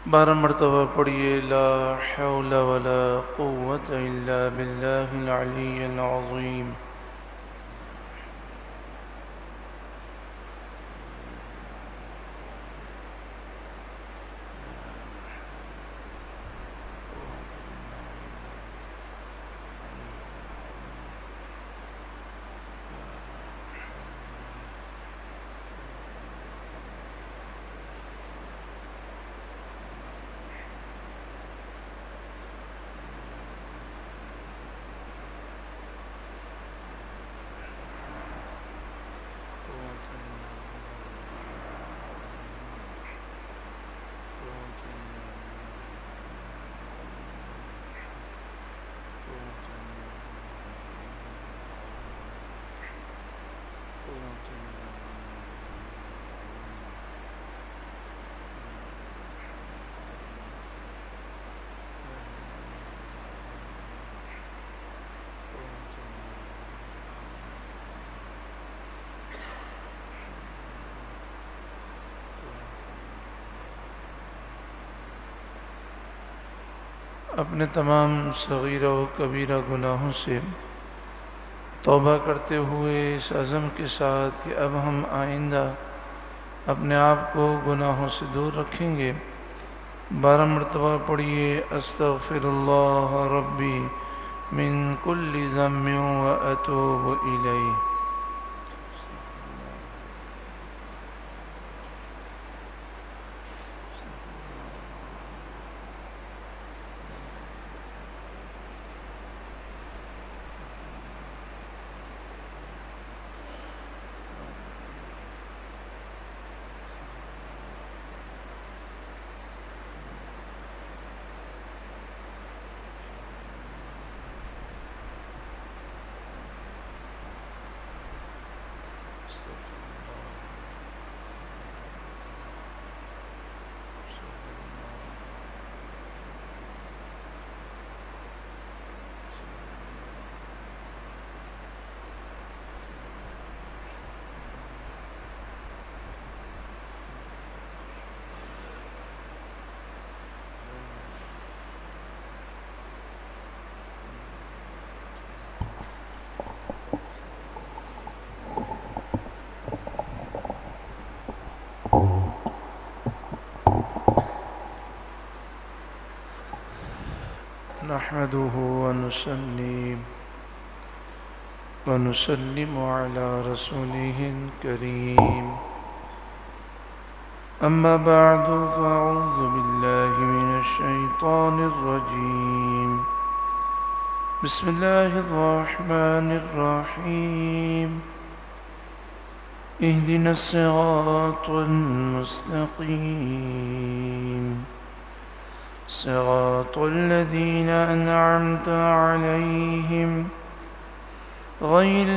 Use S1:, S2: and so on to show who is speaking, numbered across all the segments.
S1: 12 مرتبہ پڑھیے لا حول ولا قوة الا باللہ العلی العظیم۔ اپنے تمام صغیرہ و کبیرہ گناہوں سے توبہ کرتے ہوئے اس عزم کے ساتھ کہ اب ہم آئندہ اپنے آپ کو گناہوں سے دور رکھیں گے، 12 مرتبہ پڑھیے استغفر اللہ ربی من کل ذنب و اتوب الیہ۔ نحمده ونسلم على رسوله الكريم، أما بعد فأعوذ بالله من الشيطان الرجيم، بسم الله الرحمن الرحيم، اهدنا الصراط المستقيم، صراط الذين أنعمت عليهم غير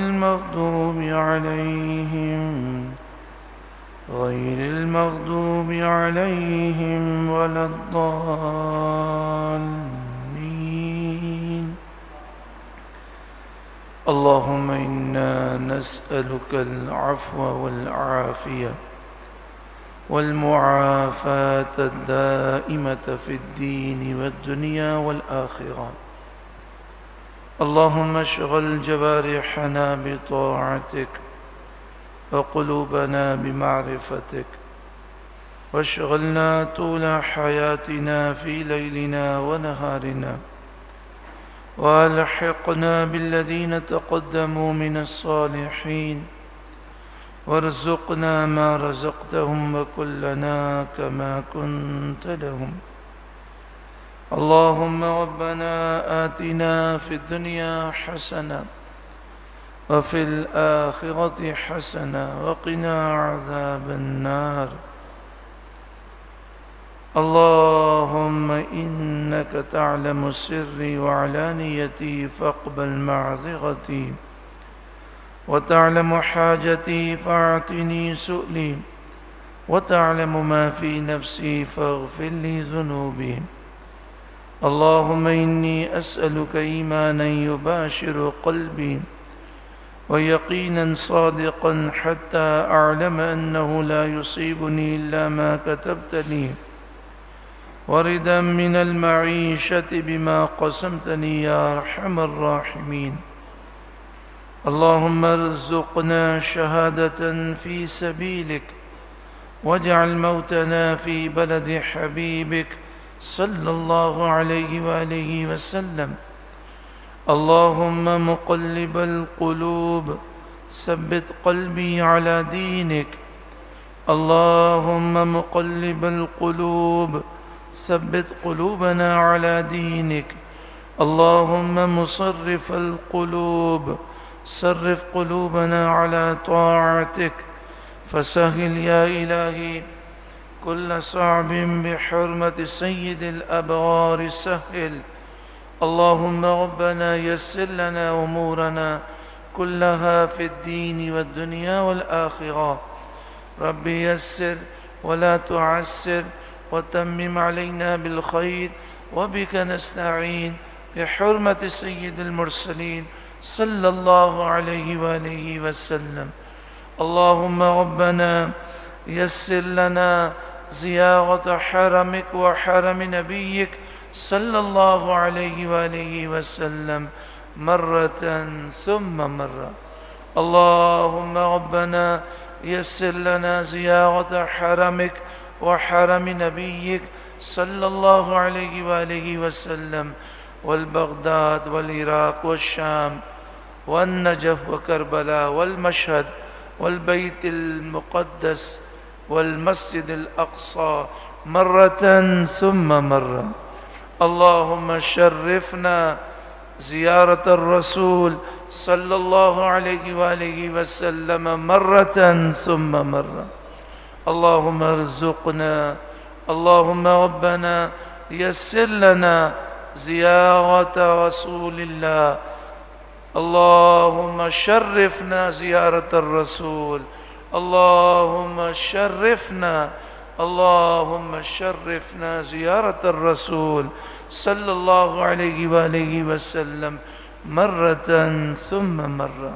S1: المغضوب عليهم ولا الضالين. اللهم إنا نسألك العفو والعافية والمعافاة الدائمة في الدين والدنيا والآخرة. اللهم اشغل جوارحنا بطاعتك وقلوبنا بمعرفتك، واشغلنا طول حياتنا في ليلنا ونهارنا، والحقنا بالذين تقدموا من الصالحين، وارزقنا ما رزقتهم وكلنا كما كنت لهم. اللهم ربنا آتنا في الدنيا حسنة وفي الآخرة حسنة وقنا عذاب النار. اللهم إنك تعلم سري وعلانيتي فاقبل معذرتي، وتعلم حاجتي فاعطني سؤلي، وتعلم ما في نفسي فاغفر لي ذنوبي. اللهم إني أسألك إيمانا يباشر قلبي، ويقينا صادقا حتى أعلم أنه لا يصيبني إلا ما كتبت لي، وردا من المعيشة بما قسمتني يا أرحم الراحمين. اللهم ارزقنا شهادة في سبيلك، واجعل موتنا في بلد حبيبك صلى الله عليه وآله وسلم. اللهم مقلب القلوب ثبت قلبي على دينك. اللهم مقلب القلوب ثبت قلوبنا على دينك. اللهم مصرف القلوب صرف قلوبنا على طاعتك. فسهل يا إلهي كل صعب بحرمة سيد الأبرار سهل. اللهم ربنا يسر لنا أمورنا كلها في الدين والدنيا والآخرة. ربي يسر ولا تعسر، وتمم علينا بالخير، وبك نستعين بحرمة سيد المرسلين صلى الله عليه وآله وسلم. اللهم ربنا يسر لنا زيارة حرمك وحرم نبيك صلى الله عليه وآله وسلم مرة ثم مرة. اللهم ربنا يسر لنا زيارة حرمك وحرم نبيك صلى الله عليه وآله وسلم، والبغداد والعراق والشام والنجف وكربلاء والمشهد والبيت المقدس والمسجد الأقصى مرة ثم مرة. اللهم شرفنا زيارة الرسول صلى الله عليه وآله وسلم مرة ثم مرة. اللهم ارزقنا، اللهم ربنا يسر لنا زيارة رسول الله. اللهم شرفنا زيارة الرسول. اللهم شرفنا، اللهم شرفنا زيارة الرسول صلى الله عليه وآله وسلم مرة ثم مرة.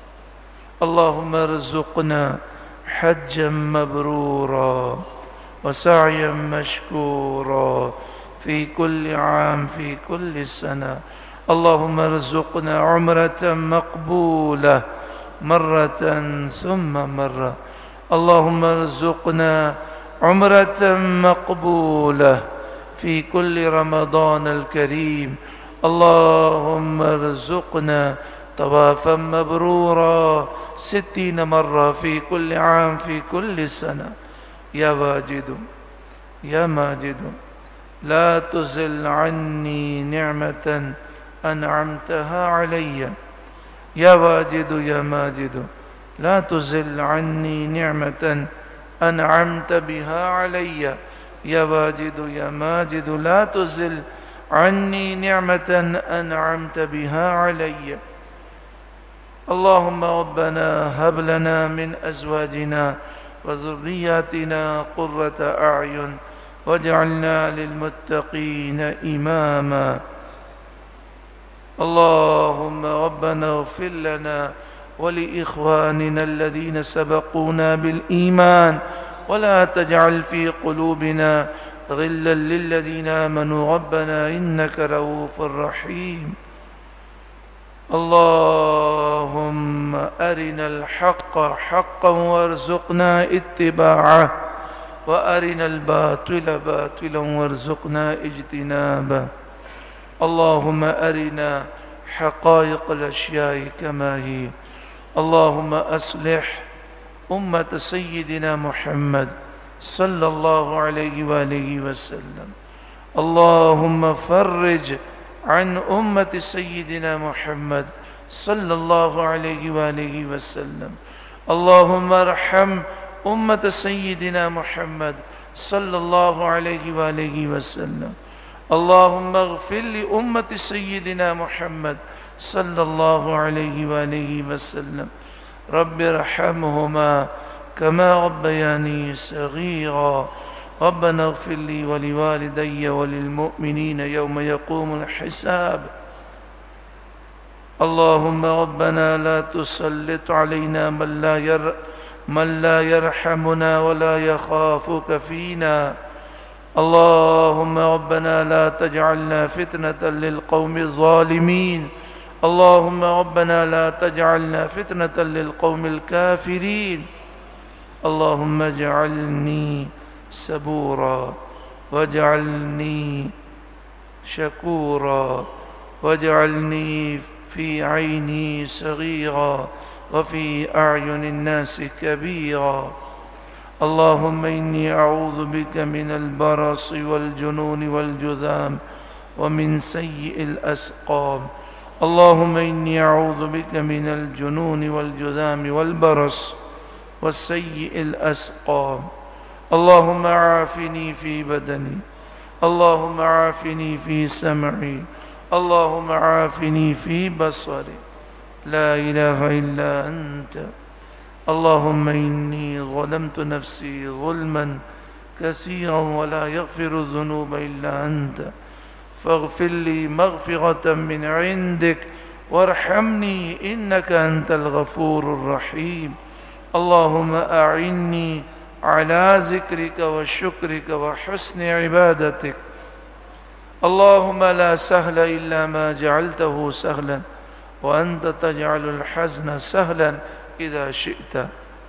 S1: اللهم ارزقنا حجا مبرورا وسعيا مشكورا في كل عام في كل سنة. اللهم ارزقنا عمرة مقبولة مرة ثم مرة. اللهم ارزقنا عمرة مقبولة في كل رمضان الكريم. اللهم ارزقنا طوافا مبرورا 60 مرة في كل عام في كل سنة. يا واجد يا ماجد لا تزل عني نعمة أنعمتها علي. يا واجد يا ماجد لا تزل عني نعمة أنعمت بها علي. يا واجد يا ماجد لا تزل عني نعمة أنعمت بها علي. اللهم ربنا هب لنا من أزواجنا وذرياتنا قرة أعين واجعلنا للمتقين إماما. اللهم ربنا اغفر لنا ولإخواننا الذين سبقونا بالإيمان، ولا تجعل في قلوبنا غلا للذين آمنوا ربنا إنك رؤوف رحيم. اللهم أرنا الحق حقا وارزقنا اتباعه، وأرنا الباطل باطلا وارزقنا اجتنابه. اللهم أرنا حقائق الأشياء كما هي. اللهم أصلح أمة سيدنا محمد صلى الله عليه وآله وسلم. اللهم فرج عن أمة سيدنا محمد صلى الله عليه وآله وسلم. اللهم ارحم أمة سيدنا محمد صلى الله عليه وآله وسلم. اللهم اغفر لأمة سيدنا محمد صلى الله عليه وآله وسلم. رب ارحمهما كما ربياني صغيرا. ربنا اغفر لي ولوالدي وللمؤمنين يوم يقوم الحساب. اللهم ربنا لا تسلط علينا من لا يرحمنا ولا يخافك فينا. اللهم ربنا لا تجعلنا فتنة للقوم الظالمين اللهم ربنا لا تجعلنا فتنة للقوم الكافرين اللهم اجعلني صبورا واجعلني شكورا واجعلني في عيني صغيرا وفي أعين الناس كبيرا اللهم إني أعوذ بك من البرص والجنون والجذام ومن سيء الأسقام اللهم إني أعوذ بك من الجنون والجذام والبرص والسيء الأسقام اللهم عافني في بدني اللهم عافني في سمعي اللهم عافني في بصري لا إله إلا أنت اللهم إني ظلمت نفسي ظلما كثيرا ولا يغفر الذنوب إلا أنت فاغفر لي مغفرة من عندك وارحمني إنك أنت الغفور الرحيم اللهم أعني على ذكرك وشكرك وحسن عبادتك اللهم لا سهل إلا ما جعلته سهلا وأنت تجعل الحزن سهلا إذا شئت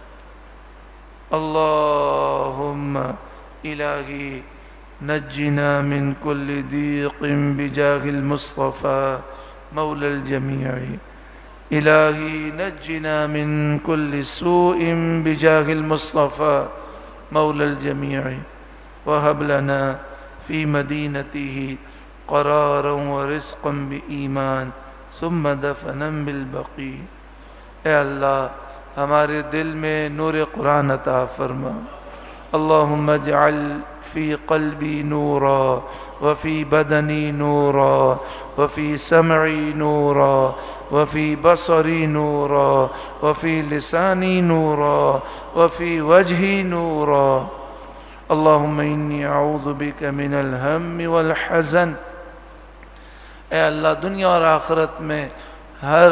S1: اللهم إلهي نجنا من كل ضيق بجاه المصطفى مولى الجميع إلهي نجنا من كل سوء بجاه المصطفى مولى الجميع وهب لنا في مدينته قرارا ورزقا بإيمان ثم دفنا بالبقی اے اللہ ہمارے دل میں نور قرآن عطا فرما اللہم اجعل فی قلبی نورا وفی بدنی نورا وفی سمعی نورا وفی بصری نورا وفی لسانی نورا وفی وجہی نورا اللہم انی اعوذ بک من الہم والحزن اے اللہ دنیا اور آخرت میں ہر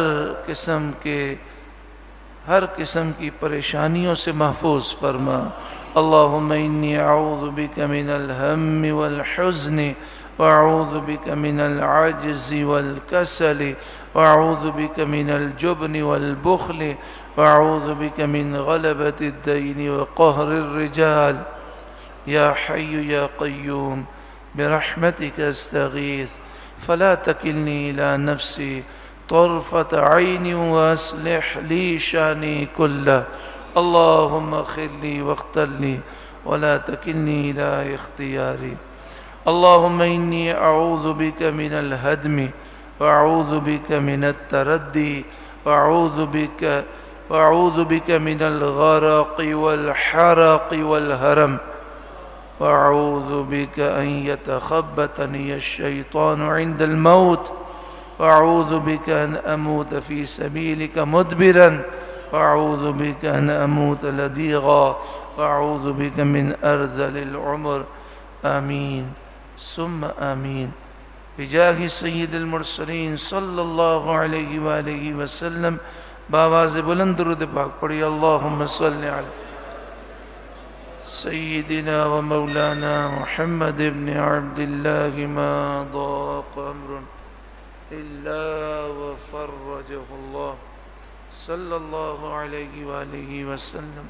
S1: قسم کی پریشانیوں سے محفوظ فرما اللہم انی اعوذ بک من الہم والحزن واعوذ بک من العجز والکسل واعوذ بک من الجبن والبخل واعوذ بک من غلبۃ الدین وقہر الرجال یا حی یا قیوم برحمتک استغیث فلا تکلنی الى نفسی طرفة عین واصلح لی شانی کلہ اللہم اغفر لی واغفر لی ولا تکلنی الى اختیاری اللہم انی اعوذ بک من الہدم واعوذ بک من التردی واعوذ بک من الغرق والحرق والهرم واعوذ بك ان يتخبطني الشيطان عند الموت واعوذ بك ان اموت في سبيلك مدبرا واعوذ بك ان اموت لديغا واعوذ بك من ارذل العمر آمین ثم آمین بجاہ سید المرسلین صلی اللہ علیہ وآلہ وسلم بآواز بلند درود پاک پڑھی اللہم صلی علی سيدنا ومولانا محمد بن عبد الله ما ضاق أمر إلا وفرجه الله صلى الله عليه وآله وسلم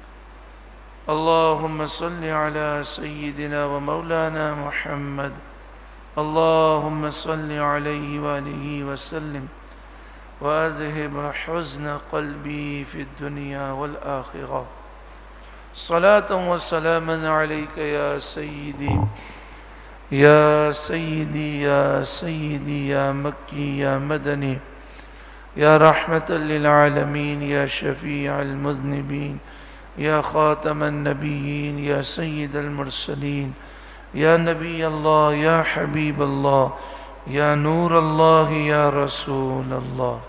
S1: اللهم صل على سيدنا ومولانا محمد اللهم صل عليه وآله وسلم وأذهب حزن قلبي في الدنيا والآخرة صلاة وسلاما عليك يا سيدي يا سيدي يا سيدي يا مكي يا مدني يا رحمة للعالمين يا شفيع المذنبين يا خاتم النبيين يا سيد المرسلين يا نبي الله يا حبيب الله يا نور الله يا رسول الله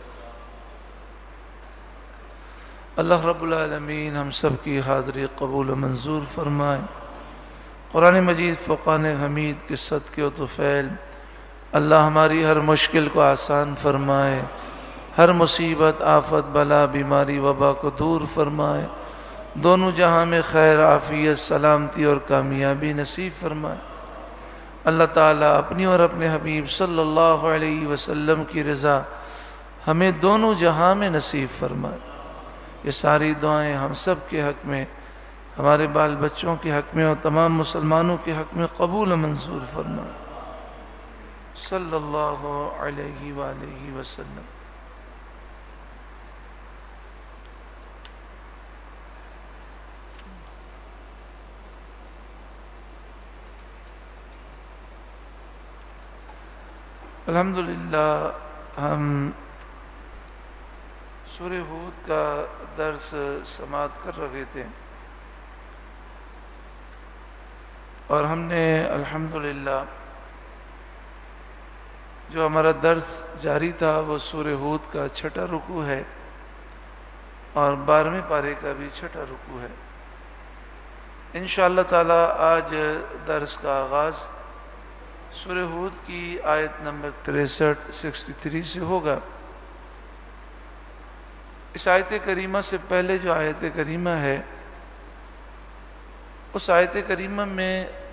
S1: اللہ رب العالمین ہم سب کی حاضری قبول و منظور فرمائے۔ قرآن مجید فقان حمید کے صدقے و طفیل اللہ ہماری ہر مشکل کو آسان فرمائے، ہر مصیبت آفت بلا بیماری وبا کو دور فرمائے، دونوں جہاں میں خیر، عافیت، سلامتی اور کامیابی نصیب فرمائے۔ اللہ تعالیٰ اپنی اور اپنے حبیب صلی اللہ علیہ وسلم کی رضا ہمیں دونوں جہاں میں نصیب فرمائے۔ یہ ساری دعائیں ہم سب کے حق میں، ہمارے بال بچوں کے حق میں اور تمام مسلمانوں کے حق میں قبول و منظور فرمائے۔ صلی اللہ علیہ وآلہ وسلم۔ الحمدللہ ہم سورہ ہود کا درس سماعت کر رہے تھے اور ہم نے الحمدللہ جو ہمارا درس جاری تھا وہ سورہ ہود کا 6واں رکوع ہے اور 12ویں پارے کا بھی 6واں رکوع ہے۔ انشاءاللہ تعالی آج درس کا آغاز سورہ ہود کی آیت نمبر 63 سے ہوگا۔ اس آیت کریمہ سے پہلے جو آیت کریمہ ہے، اس آیت کریمہ میں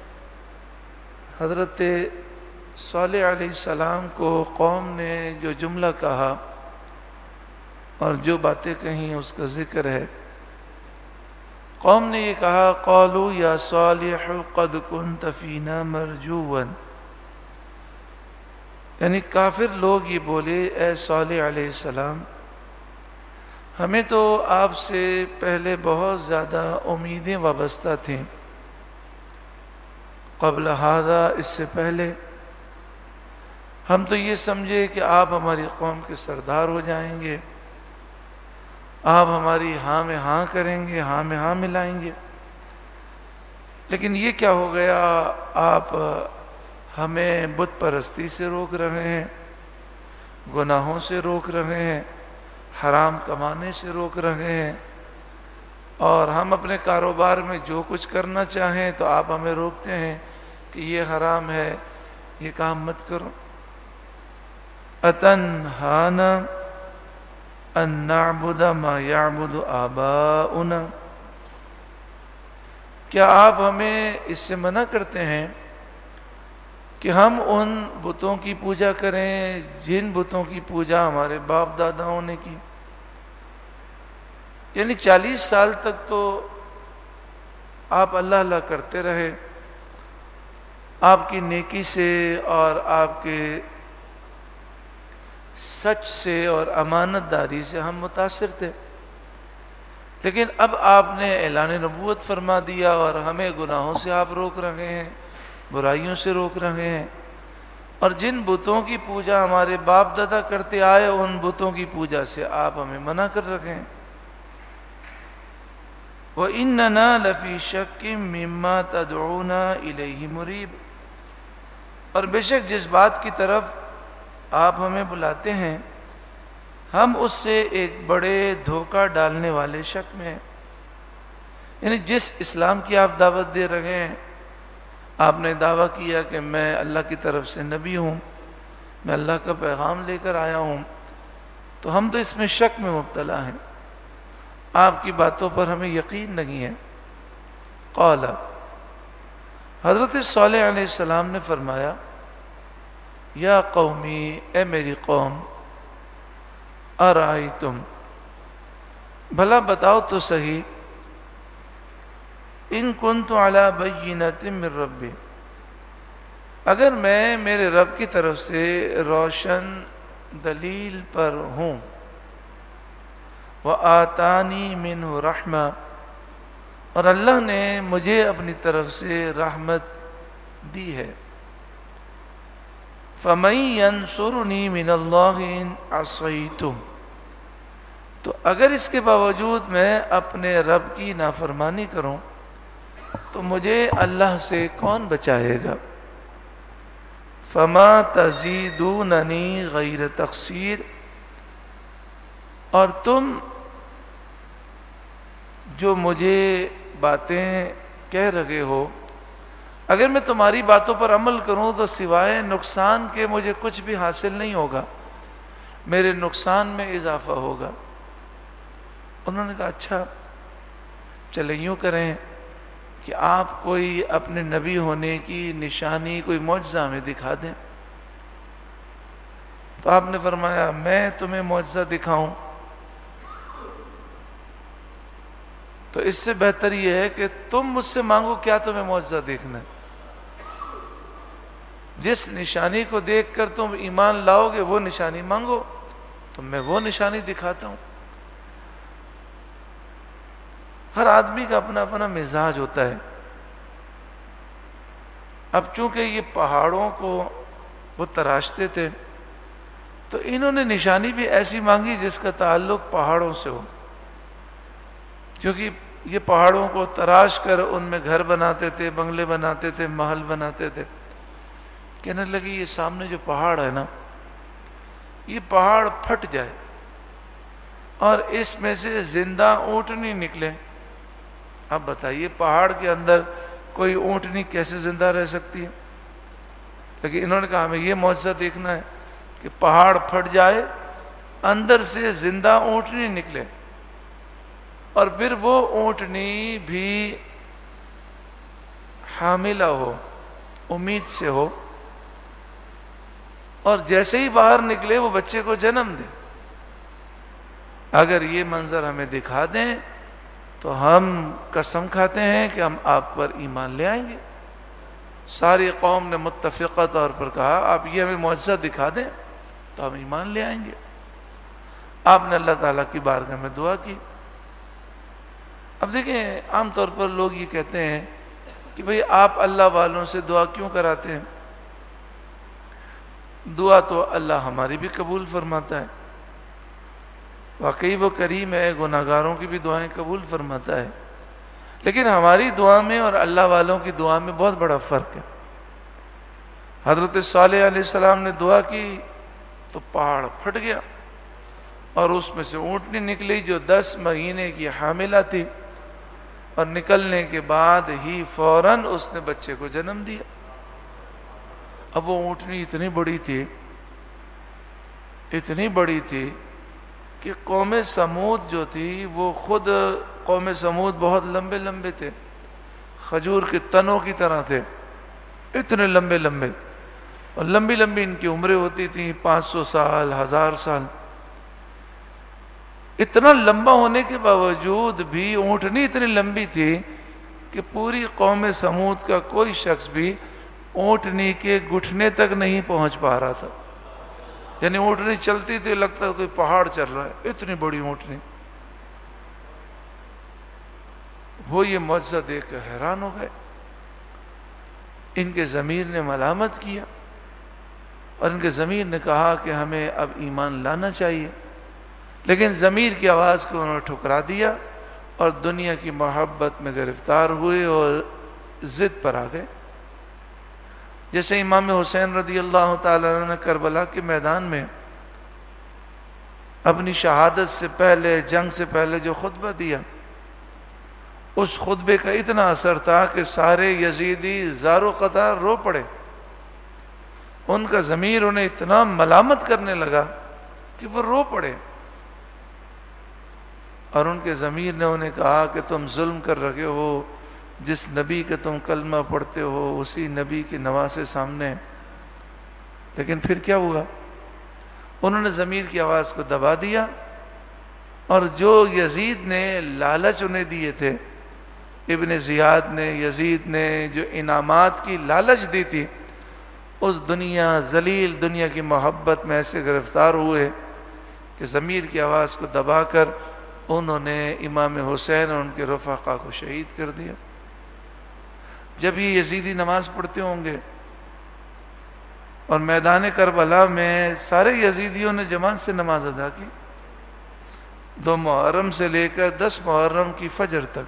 S1: حضرت صالح علیہ السلام کو قوم نے جو جملہ کہا اور جو باتیں کہیں اس کا ذکر ہے۔ قوم نے یہ کہا، قالوا یا صالح قد كنت فینا مرجوا، یعنی کافر لوگ یہ بولے، اے صالح علیہ السلام ہمیں تو آپ سے پہلے بہت زیادہ امیدیں وابستہ تھیں، قبل ھذا، اس سے پہلے ہم تو یہ سمجھے کہ آپ ہماری قوم کے سردار ہو جائیں گے، آپ ہماری ہاں میں ہاں کریں گے، ہاں میں ہاں ملائیں گے، لیکن یہ کیا ہو گیا، آپ ہمیں بت پرستی سے روک رہے ہیں، گناہوں سے روک رہے ہیں، حرام کمانے سے روک رہے ہیں، اور ہم اپنے کاروبار میں جو کچھ کرنا چاہیں تو آپ ہمیں روکتے ہیں کہ یہ حرام ہے، یہ کام مت کرو۔ اتنہانا ان نعبد ما یعبد آباؤنا، کیا آپ ہمیں اس سے منع کرتے ہیں کہ ہم ان بتوں کی پوجا کریں جن بتوں کی پوجا ہمارے باپ داداؤں نے کی؟ یعنی 40 سال تک تو آپ اللہ اللہ کرتے رہے، آپ کی نیکی سے اور آپ کے سچ سے اور امانت داری سے ہم متاثر تھے، لیکن اب آپ نے اعلان نبوت فرما دیا اور ہمیں گناہوں سے آپ روک رہے ہیں، برائیوں سے روک رہے ہیں، اور جن بتوں کی پوجا ہمارے باپ دادا کرتے آئے ان بتوں کی پوجا سے آپ ہمیں منع کر رکھے ہیں۔ وَإِنَّنَا لَفِي شَكٍّ مِّمَّا تَدْعُونَا إِلَيْهِ مُرِيبٍ، اور بے شک جس بات کی طرف آپ ہمیں بلاتے ہیں ہم اس سے ایک بڑے دھوکہ ڈالنے والے شک میں ہیں۔ یعنی جس اسلام کی آپ دعوت دے رہے ہیں، آپ نے دعویٰ کیا کہ میں اللہ کی طرف سے نبی ہوں، میں اللہ کا پیغام لے کر آیا ہوں، تو ہم تو اس میں شک میں مبتلا ہیں، آپ کی باتوں پر ہمیں یقین نہیں ہے۔ قال، حضرت صالح علیہ السلام نے فرمایا، یا قومی، اے میری قوم، ارائیتم، بھلا بتاؤ تو صحیح، ان کنت علی بینۃ من ربی، اگر میں میرے رب کی طرف سے روشن دلیل پر ہوں، وآتانی منہ رحمہ، اور اللہ نے مجھے اپنی طرف سے رحمت دی ہے، فَمَن يَنصُرُنِي مِنَ اللَّهِ إِنْ عَصَيْتُ، تو اگر اس کے باوجود میں اپنے رب کی نافرمانی کروں تو مجھے اللہ سے کون بچائے گا؟ فَمَا تَزِيدُونَنِي غَيْرَ تَقْصِيرٍ، اور تم جو مجھے باتیں کہہ رہے ہو، اگر میں تمہاری باتوں پر عمل کروں تو سوائے نقصان کے مجھے کچھ بھی حاصل نہیں ہوگا، میرے نقصان میں اضافہ ہوگا۔ انہوں نے کہا اچھا، چلے یوں کریں کہ آپ کوئی اپنے نبی ہونے کی نشانی، کوئی معجزہ ہمیں دکھا دیں۔ تو آپ نے فرمایا میں تمہیں معجزہ دکھاؤں؟ تو اس سے بہتر یہ ہے کہ تم مجھ سے مانگو کیا تمہیں معجزہ دیکھنا ہے۔ جس نشانی کو دیکھ کر تم ایمان لاؤ گے وہ نشانی مانگو، تو میں وہ نشانی دکھاتا ہوں۔ ہر آدمی کا اپنا اپنا مزاج ہوتا ہے۔ اب چونکہ یہ پہاڑوں کو وہ تراشتے تھے تو انہوں نے نشانی بھی ایسی مانگی جس کا تعلق پہاڑوں سے ہو، کیونکہ یہ پہاڑوں کو تراش کر ان میں گھر بناتے تھے، بنگلے بناتے تھے، محل بناتے تھے۔ کہنے لگی یہ سامنے جو پہاڑ ہے نا، یہ پہاڑ پھٹ جائے اور اس میں سے زندہ اونٹنی نکلے۔ اب بتائیے پہاڑ کے اندر کوئی اونٹنی کیسے زندہ رہ سکتی ہے؟ لیکن انہوں نے کہا ہمیں یہ معجزہ دیکھنا ہے کہ پہاڑ پھٹ جائے، اندر سے زندہ اونٹنی نکلے، اور پھر وہ اونٹنی بھی حاملہ ہو، امید سے ہو، اور جیسے ہی باہر نکلے وہ بچے کو جنم دے۔ اگر یہ منظر ہمیں دکھا دیں تو ہم قسم کھاتے ہیں کہ ہم آپ پر ایمان لے آئیں گے۔ ساری قوم نے متفقہ طور پر کہا آپ یہ ہمیں معجزہ دکھا دیں تو ہم ایمان لے آئیں گے۔ آپ نے اللہ تعالیٰ کی بارگاہ میں دعا کی۔ اب دیکھیں عام طور پر لوگ یہ کہتے ہیں کہ بھئی آپ اللہ والوں سے دعا کیوں کراتے ہیں؟ دعا تو اللہ ہماری بھی قبول فرماتا ہے، واقعی وہ کریم ہے، گناہگاروں کی بھی دعائیں قبول فرماتا ہے، لیکن ہماری دعا میں اور اللہ والوں کی دعا میں بہت بڑا فرق ہے۔ حضرت صالح علیہ السلام نے دعا کی تو پہاڑ پھٹ گیا اور اس میں سے اونٹنی نکلی جو 10 مہینے کی حاملہ تھی، اور نکلنے کے بعد ہی فوراً اس نے بچے کو جنم دیا۔ اب وہ اونٹنی اتنی بڑی تھی کہ قوم سمود جو تھی وہ خود، قوم سمود بہت لمبے لمبے تھے، کھجور کے تنوں کی طرح تھے، اتنے لمبے لمبے، اور لمبی لمبی ان کی عمریں ہوتی تھیں، 500 سال، 1000 سال۔ اتنا لمبا ہونے کے باوجود بھی اونٹنی اتنی لمبی تھی کہ پوری قوم سمود کا کوئی شخص بھی اونٹنی کے گھٹنے تک نہیں پہنچ پا رہا تھا۔ یعنی اونٹنی چلتی تھی لگتا کوئی پہاڑ چل رہا ہے، اتنی بڑی اونٹنی۔ وہ یہ معجزہ دیکھ کر حیران ہو گئے۔ ان کے ضمیر نے ملامت کیا اور ان کے ضمیر نے کہا کہ ہمیں اب ایمان لانا چاہیے، لیکن ضمیر کی آواز کو انہوں نے ٹھکرا دیا اور دنیا کی محبت میں گرفتار ہوئے اور ضد پر آ گئے۔ جیسے امام حسین رضی اللہ تعالیٰ عنہ نے کربلا کے میدان میں اپنی شہادت سے پہلے، جنگ سے پہلے جو خطبہ دیا، اس خطبے کا اتنا اثر تھا کہ سارے یزیدی زار و قطار رو پڑے۔ ان کا ضمیر انہیں اتنا ملامت کرنے لگا کہ وہ رو پڑے، اور ان کے ضمیر نے انہیں کہا کہ تم ظلم کر رہے ہو، جس نبی کا تم کلمہ پڑھتے ہو اسی نبی کے نواسے سامنے۔ لیکن پھر کیا ہوا؟ انہوں نے ضمیر کی آواز کو دبا دیا، اور جو یزید نے لالچ انہیں دیے تھے، ابن زیاد نے، یزید نے جو انعامات کی لالچ دی تھی، اس ذلیل دنیا کی محبت میں ایسے گرفتار ہوئے کہ ضمیر کی آواز کو دبا کر انہوں نے امام حسین اور ان کے رفقا کو شہید کر دیا۔ جب یہ یزیدی نماز پڑھتے ہوں گے اور میدان کربلا میں سارے یزیدیوں نے جماعت سے نماز ادا کی، 2 محرم سے لے کر 10 محرم کی فجر تک،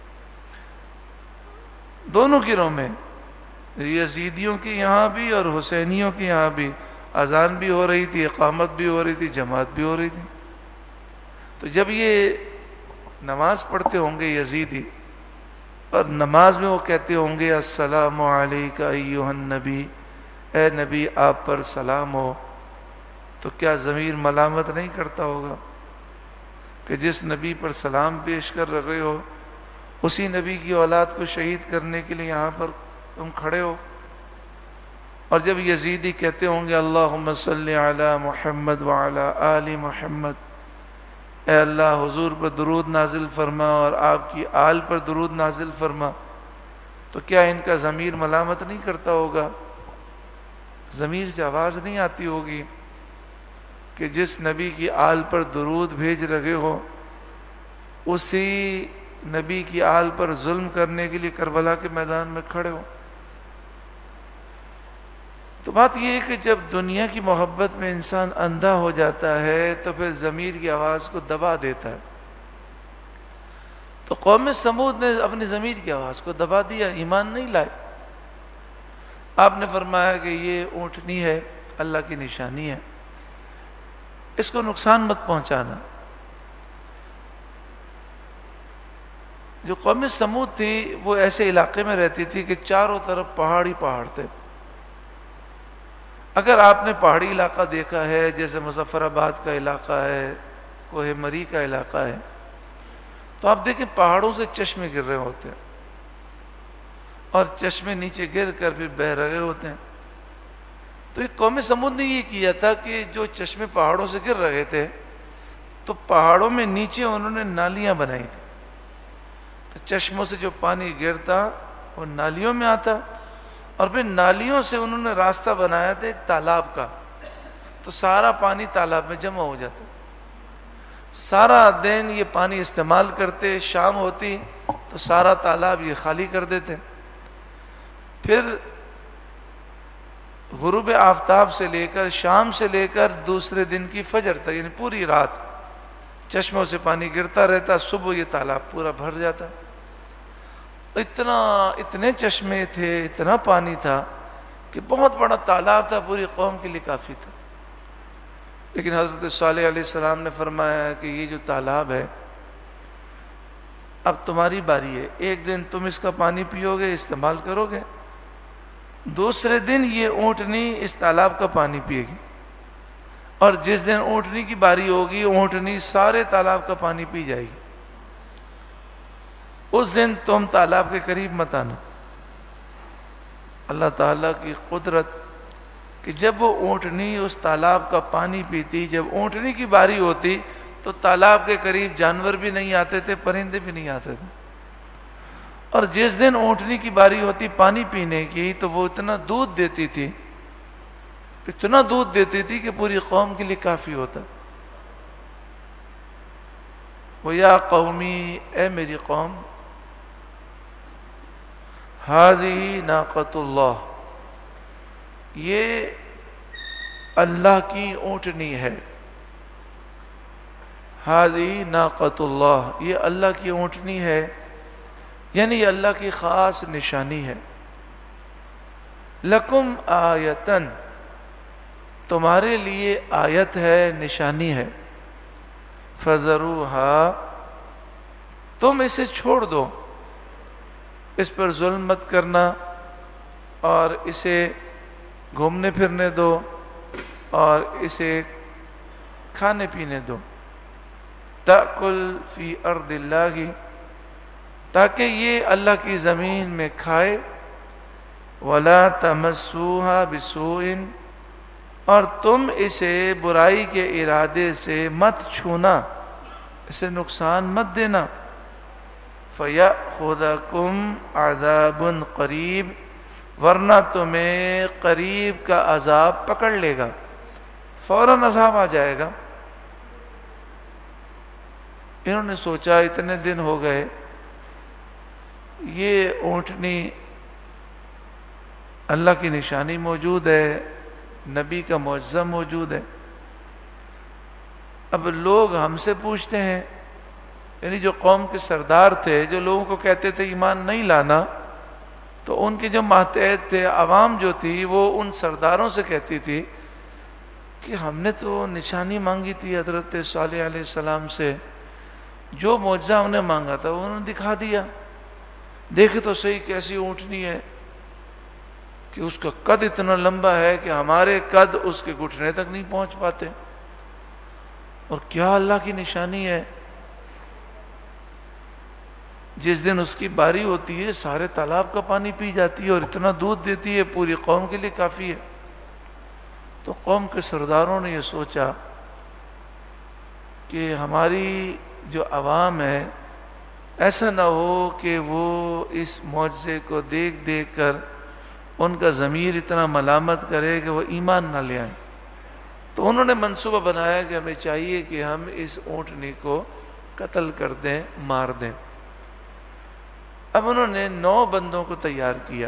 S1: دونوں گروہ میں، یزیدیوں کی یہاں بھی اور حسینیوں کی یہاں بھی اذان بھی ہو رہی تھی، اقامت بھی ہو رہی تھی، جماعت بھی ہو رہی تھی۔ تو جب یہ نماز پڑھتے ہوں گے یزیدی، اور نماز میں وہ کہتے ہوں گے السلام علیک ایھا النبی، اے نبی آپ پر سلام ہو، تو کیا ضمیر ملامت نہیں کرتا ہوگا کہ جس نبی پر سلام پیش کر رہے ہو اسی نبی کی اولاد کو شہید کرنے کے لیے یہاں پر تم کھڑے ہو. اور جب یزیدی کہتے ہوں گے اللہم صلی علی محمد وعلی آل محمد، اے اللہ حضور پر درود نازل فرما اور آپ کی آل پر درود نازل فرما، تو کیا ان کا ضمیر ملامت نہیں کرتا ہوگا؟ ضمیر سے آواز نہیں آتی ہوگی کہ جس نبی کی آل پر درود بھیج رہے ہو اسی نبی کی آل پر ظلم کرنے کے لیے کربلا کے میدان میں کھڑے ہو؟ تو بات یہ ہے کہ جب دنیا کی محبت میں انسان اندھا ہو جاتا ہے تو پھر ضمیر کی آواز کو دبا دیتا ہے. تو قوم سمود نے اپنی ضمیر کی آواز کو دبا دیا، ایمان نہیں لائے. آپ نے فرمایا کہ یہ اونٹنی ہے، اللہ کی نشانی ہے، اس کو نقصان مت پہنچانا. جو قوم سمود تھی وہ ایسے علاقے میں رہتی تھی کہ چاروں طرف پہاڑ ہی پہاڑ تھے. اگر آپ نے پہاڑی علاقہ دیکھا ہے جیسے مظفر آباد کا علاقہ ہے، کوہ مری کا علاقہ ہے، تو آپ دیکھیں پہاڑوں سے چشمے گر رہے ہوتے ہیں اور چشمے نیچے گر کر پھر بہہ رہے ہوتے ہیں. تو ایک قوم سمود نے یہ کیا تھا کہ جو چشمے پہاڑوں سے گر رہے تھے تو پہاڑوں میں نیچے انہوں نے نالیاں بنائی تھی. تو چشموں سے جو پانی گرتا وہ نالیوں میں آتا اور پھر نالیوں سے انہوں نے راستہ بنایا تھا ایک تالاب کا، تو سارا پانی تالاب میں جمع ہو جاتا. سارا دن یہ پانی استعمال کرتے، شام ہوتی تو سارا تالاب یہ خالی کر دیتے. پھر غروب آفتاب سے لے کر شام سے لے کر دوسرے دن کی فجر تک یعنی پوری رات چشموں سے پانی گرتا رہتا. صبح یہ تالاب پورا بھر جاتا. اتنے چشمے تھے، اتنا پانی تھا کہ بہت بڑا تالاب تھا، پوری قوم کے لیے کافی تھا. لیکن حضرت صالح علیہ السلام نے فرمایا کہ یہ جو تالاب ہے اب تمہاری باری ہے، ایک دن تم اس کا پانی پیو گے، استعمال کرو گے، دوسرے دن یہ اونٹنی اس تالاب کا پانی پیے گی، اور جس دن اونٹنی کی باری ہوگی اونٹنی سارے تالاب کا پانی پی جائے گی. اس دن تم تالاب کے قریب مت آنا. اللہ تعالیٰ کی قدرت کہ جب وہ اونٹنی اس تالاب کا پانی پیتی، جب اونٹنی کی باری ہوتی تو تالاب کے قریب جانور بھی نہیں آتے تھے، پرندے بھی نہیں آتے تھے. اور جس دن اونٹنی کی باری ہوتی پانی پینے کی تو وہ اتنا دودھ دیتی تھی، اتنا دودھ دیتی تھی کہ پوری قوم کے لیے کافی ہوتا. وَيَا قَوْمِي، اے میری قوم، ہَذِهِ نَاقَةُ اللَّهِ، یہ اللہ کی اونٹنی ہے. ہَذِهِ نَاقَةُ اللَّهِ، یہ اللہ کی اونٹنی ہے، یعنی یہ اللہ کی خاص نشانی ہے. لَكُمْ آیَةً، تمہارے لیے آیت ہے، نشانی ہے. فَذَرُوهَا، تم اسے چھوڑ دو، اس پر ظلم مت کرنا اور اسے گھومنے پھرنے دو اور اسے کھانے پینے دو. تأکل فی ارض اللہ، تاکہ یہ اللہ کی زمین میں کھائے. ولا تمسوها بسوء، اور تم اسے برائی کے ارادے سے مت چھونا، اسے نقصان مت دینا. فَيَأْخُذَكُمْ عَذَابٌ قَرِيبٌ، ورنہ تمہیں قریب کا عذاب پکڑ لے گا، فوراً عذاب آ جائے گا. انہوں نے سوچا اتنے دن ہو گئے، یہ اونٹنی اللہ کی نشانی موجود ہے، نبی کا معجزہ موجود ہے، اب لوگ ہم سے پوچھتے ہیں، یعنی جو قوم کے سردار تھے جو لوگوں کو کہتے تھے ایمان نہیں لانا، تو ان کے جو ماتحت تھے، عوام جو تھی، وہ ان سرداروں سے کہتی تھی کہ ہم نے تو نشانی مانگی تھی حضرت صالح علیہ السلام سے، جو معجزہ ہم نے مانگا تھا وہ انہوں نے دکھا دیا، دیکھے تو صحیح کیسی اونٹنی ہے کہ اس کا قد اتنا لمبا ہے کہ ہمارے قد اس کے گھٹنے تک نہیں پہنچ پاتے، اور کیا اللہ کی نشانی ہے. جس دن اس کی باری ہوتی ہے سارے تالاب کا پانی پی جاتی ہے اور اتنا دودھ دیتی ہے پوری قوم کے لیے کافی ہے۔ تو قوم کے سرداروں نے یہ سوچا کہ ہماری جو عوام ہے ایسا نہ ہو کہ وہ اس معجزے کو دیکھ دیکھ کر ان کا ضمیر اتنا ملامت کرے کہ وہ ایمان نہ لے آئیں۔ تو انہوں نے منصوبہ بنایا کہ ہمیں چاہیے کہ ہم اس اونٹنی کو قتل کر دیں، مار دیں۔ اب انہوں نے 9 بندوں کو تیار کیا،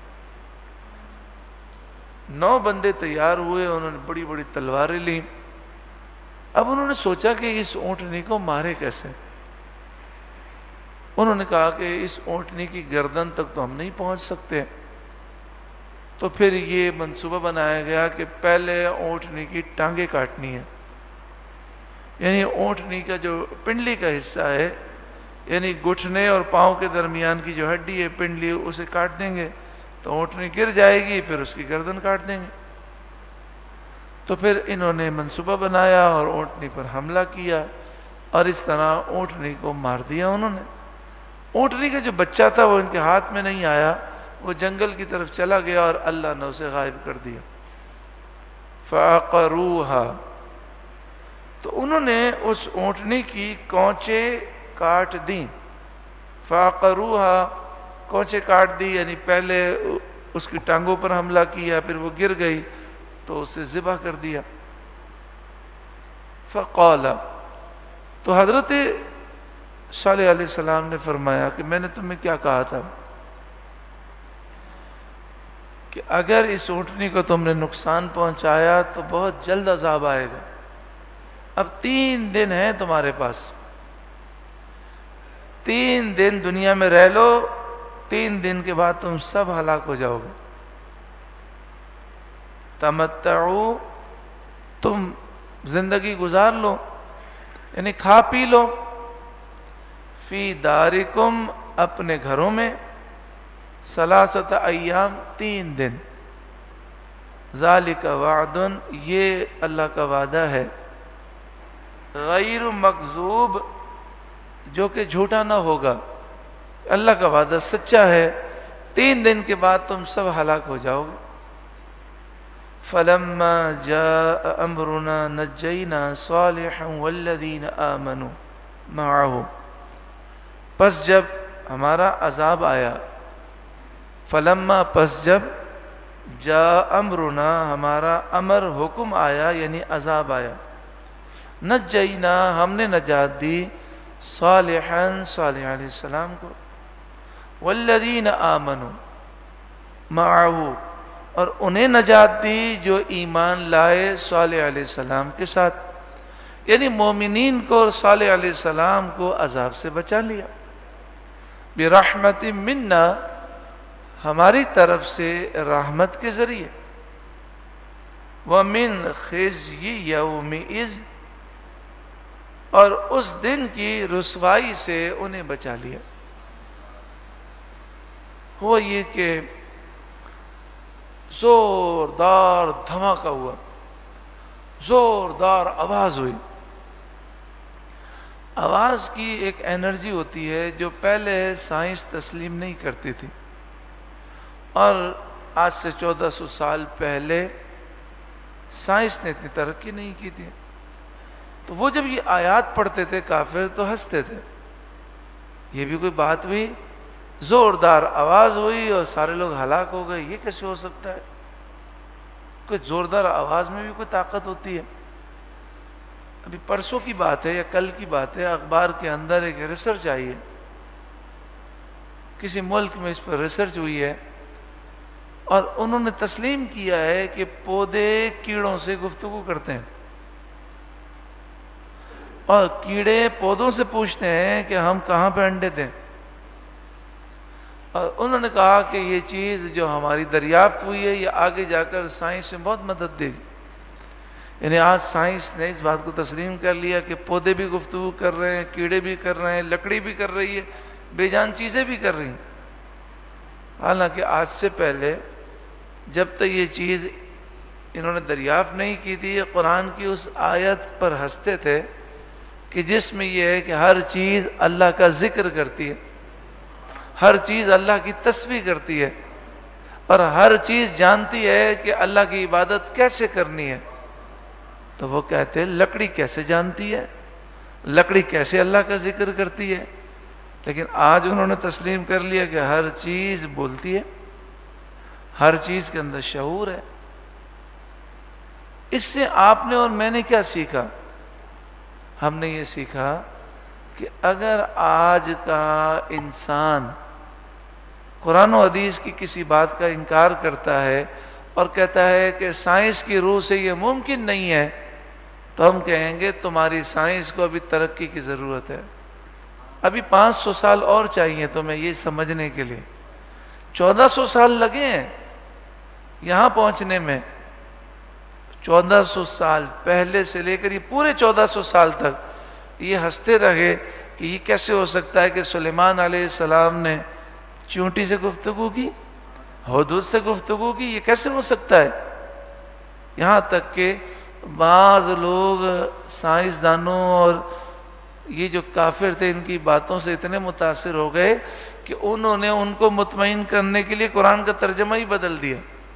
S1: 9 بندے تیار ہوئے، انہوں نے بڑی بڑی تلواریں لیں۔ اب انہوں نے سوچا کہ اس اونٹنی کو مارے کیسے۔ انہوں نے کہا کہ اس اونٹنی کی گردن تک تو ہم نہیں پہنچ سکتے، تو پھر یہ منصوبہ بنایا گیا کہ پہلے اونٹنی کی ٹانگیں کاٹنی ہے، یعنی اونٹنی کا جو پنڈلی کا حصہ ہے، یعنی گھٹنے اور پاؤں کے درمیان کی جو ہڈی ہے پنڈلی، اسے کاٹ دیں گے تو اونٹنی گر جائے گی، پھر اس کی گردن کاٹ دیں گے۔ تو پھر انہوں نے منصوبہ بنایا اور اونٹنی پر حملہ کیا اور اس طرح اونٹنی کو مار دیا انہوں نے۔ اونٹنی کا جو بچہ تھا وہ ان کے ہاتھ میں نہیں آیا، وہ جنگل کی طرف چلا گیا اور اللہ نے اسے غائب کر دیا۔ فَعَقَرُوهَا، تو انہوں نے اس اونٹنی کی کونچیں کاٹ دیں۔ فَعَقَرُوهَا، کونچیں کاٹ دی، یعنی پہلے اس کی ٹانگوں پر حملہ کیا، پھر وہ گر گئی تو اسے ذبح کر دیا۔ فَقَالَ، تو حضرت صالح علیہ السلام نے فرمایا کہ میں نے تمہیں کیا کہا تھا کہ اگر اس اونٹنی کو تم نے نقصان پہنچایا تو بہت جلد عذاب آئے گا۔ اب 3 دن ہیں تمہارے پاس، 3 دن دنیا میں رہ لو، 3 دن کے بعد تم سب ہلاک ہو جاؤ گے۔ تمتعو، تم زندگی گزار لو، یعنی کھا پی لو، فی دارکم، اپنے گھروں میں، 3 ایام، 3 دن، ذالک وعد، یہ اللہ کا وعدہ ہے، غیر مکذوب، جو کہ جھوٹا نہ ہوگا، اللہ کا وعدہ سچا ہے، 3 دن کے بعد تم سب ہلاک ہو جاؤ گے۔ فلما جاء امرنا نجینا صالحا والذین آمنوا معه، پس جب ہمارا عذاب آیا، فلما، پس جب، جاء امرنا، ہمارا امر حکم آیا یعنی عذاب آیا، نجینا، ہم نے نجات دی، صالحا، صالح علیہ السلام کو، والذین آمنوا معه، اور انہیں نجات دی جو ایمان لائے صالح علیہ السلام کے ساتھ، یعنی مومنین کو اور صالح علیہ السلام کو عذاب سے بچا لیا، برحمت منا، ہماری طرف سے رحمت کے ذریعے، ومن خزی یومئذ، اور اس دن کی رسوائی سے انہیں بچا لیا۔ ہوا یہ کہ زوردار دھماکہ ہوا، زوردار آواز ہوئی۔ آواز کی ایک انرجی ہوتی ہے جو پہلے سائنس تسلیم نہیں کرتی تھی، اور آج سے 1400 سال پہلے سائنس نے اتنی ترقی نہیں کی تھی، تو وہ جب یہ آیات پڑھتے تھے کافر تو ہنستے تھے، یہ بھی کوئی بات ہوئی، زوردار آواز ہوئی اور سارے لوگ ہلاک ہو گئے، یہ کیسے ہو سکتا ہے؟ کوئی زوردار آواز میں بھی کوئی طاقت ہوتی ہے؟ ابھی پرسوں کی بات ہے یا کل کی بات ہے، اخبار کے اندر ایک ریسرچ آئی ہے، کسی ملک میں اس پر ریسرچ ہوئی ہے، اور انہوں نے تسلیم کیا ہے کہ پودے کیڑوں سے گفتگو کرتے ہیں، اور کیڑے پودوں سے پوچھتے ہیں کہ ہم کہاں پہ انڈے دیں، اور انہوں نے کہا کہ یہ چیز جو ہماری دریافت ہوئی ہے یہ آگے جا کر سائنس میں بہت مدد دے گی، یعنی آج سائنس نے اس بات کو تسلیم کر لیا کہ پودے بھی گفتگو کر رہے ہیں، کیڑے بھی کر رہے ہیں، لکڑی بھی کر رہی ہے، بے جان چیزیں بھی کر رہی ہیں۔ حالانکہ آج سے پہلے جب تک یہ چیز انہوں نے دریافت نہیں کی تھی، یہ قرآن کی اس آیت پر ہنستے تھے کہ جس میں یہ ہے کہ ہر چیز اللہ کا ذکر کرتی ہے، ہر چیز اللہ کی تسبیح کرتی ہے اور ہر چیز جانتی ہے کہ اللہ کی عبادت کیسے کرنی ہے. تو وہ کہتے ہیں لکڑی کیسے جانتی ہے, لکڑی کیسے اللہ کا ذکر کرتی ہے. لیکن آج انہوں نے تسلیم کر لیا کہ ہر چیز بولتی ہے, ہر چیز کے اندر شعور ہے. اس سے آپ نے اور میں نے کیا سیکھا؟ ہم نے یہ سیکھا کہ اگر آج کا انسان قرآن و حدیث کی کسی بات کا انکار کرتا ہے اور کہتا ہے کہ سائنس کی روح سے یہ ممکن نہیں ہے، تو ہم کہیں گے تمہاری سائنس کو ابھی ترقی کی ضرورت ہے، ابھی 500 سال اور چاہیے تمہیں یہ سمجھنے کے لیے. 1400 سال لگے ہیں یہاں پہنچنے میں. 1400 سال پہلے سے لے کر یہ پورے 1400 سال تک یہ ہنستے رہے کہ یہ کیسے ہو سکتا ہے کہ سلیمان علیہ السلام نے چونٹی سے گفتگو کی، حدود سے گفتگو کی، یہ کیسے ہو سکتا ہے. یہاں تک کہ بعض لوگ سائنسدانوں اور یہ جو کافر تھے ان کی باتوں سے اتنے متاثر ہو گئے کہ انہوں نے ان کو مطمئن کرنے کے لیے قرآن کا ترجمہ ہی بدل دیا،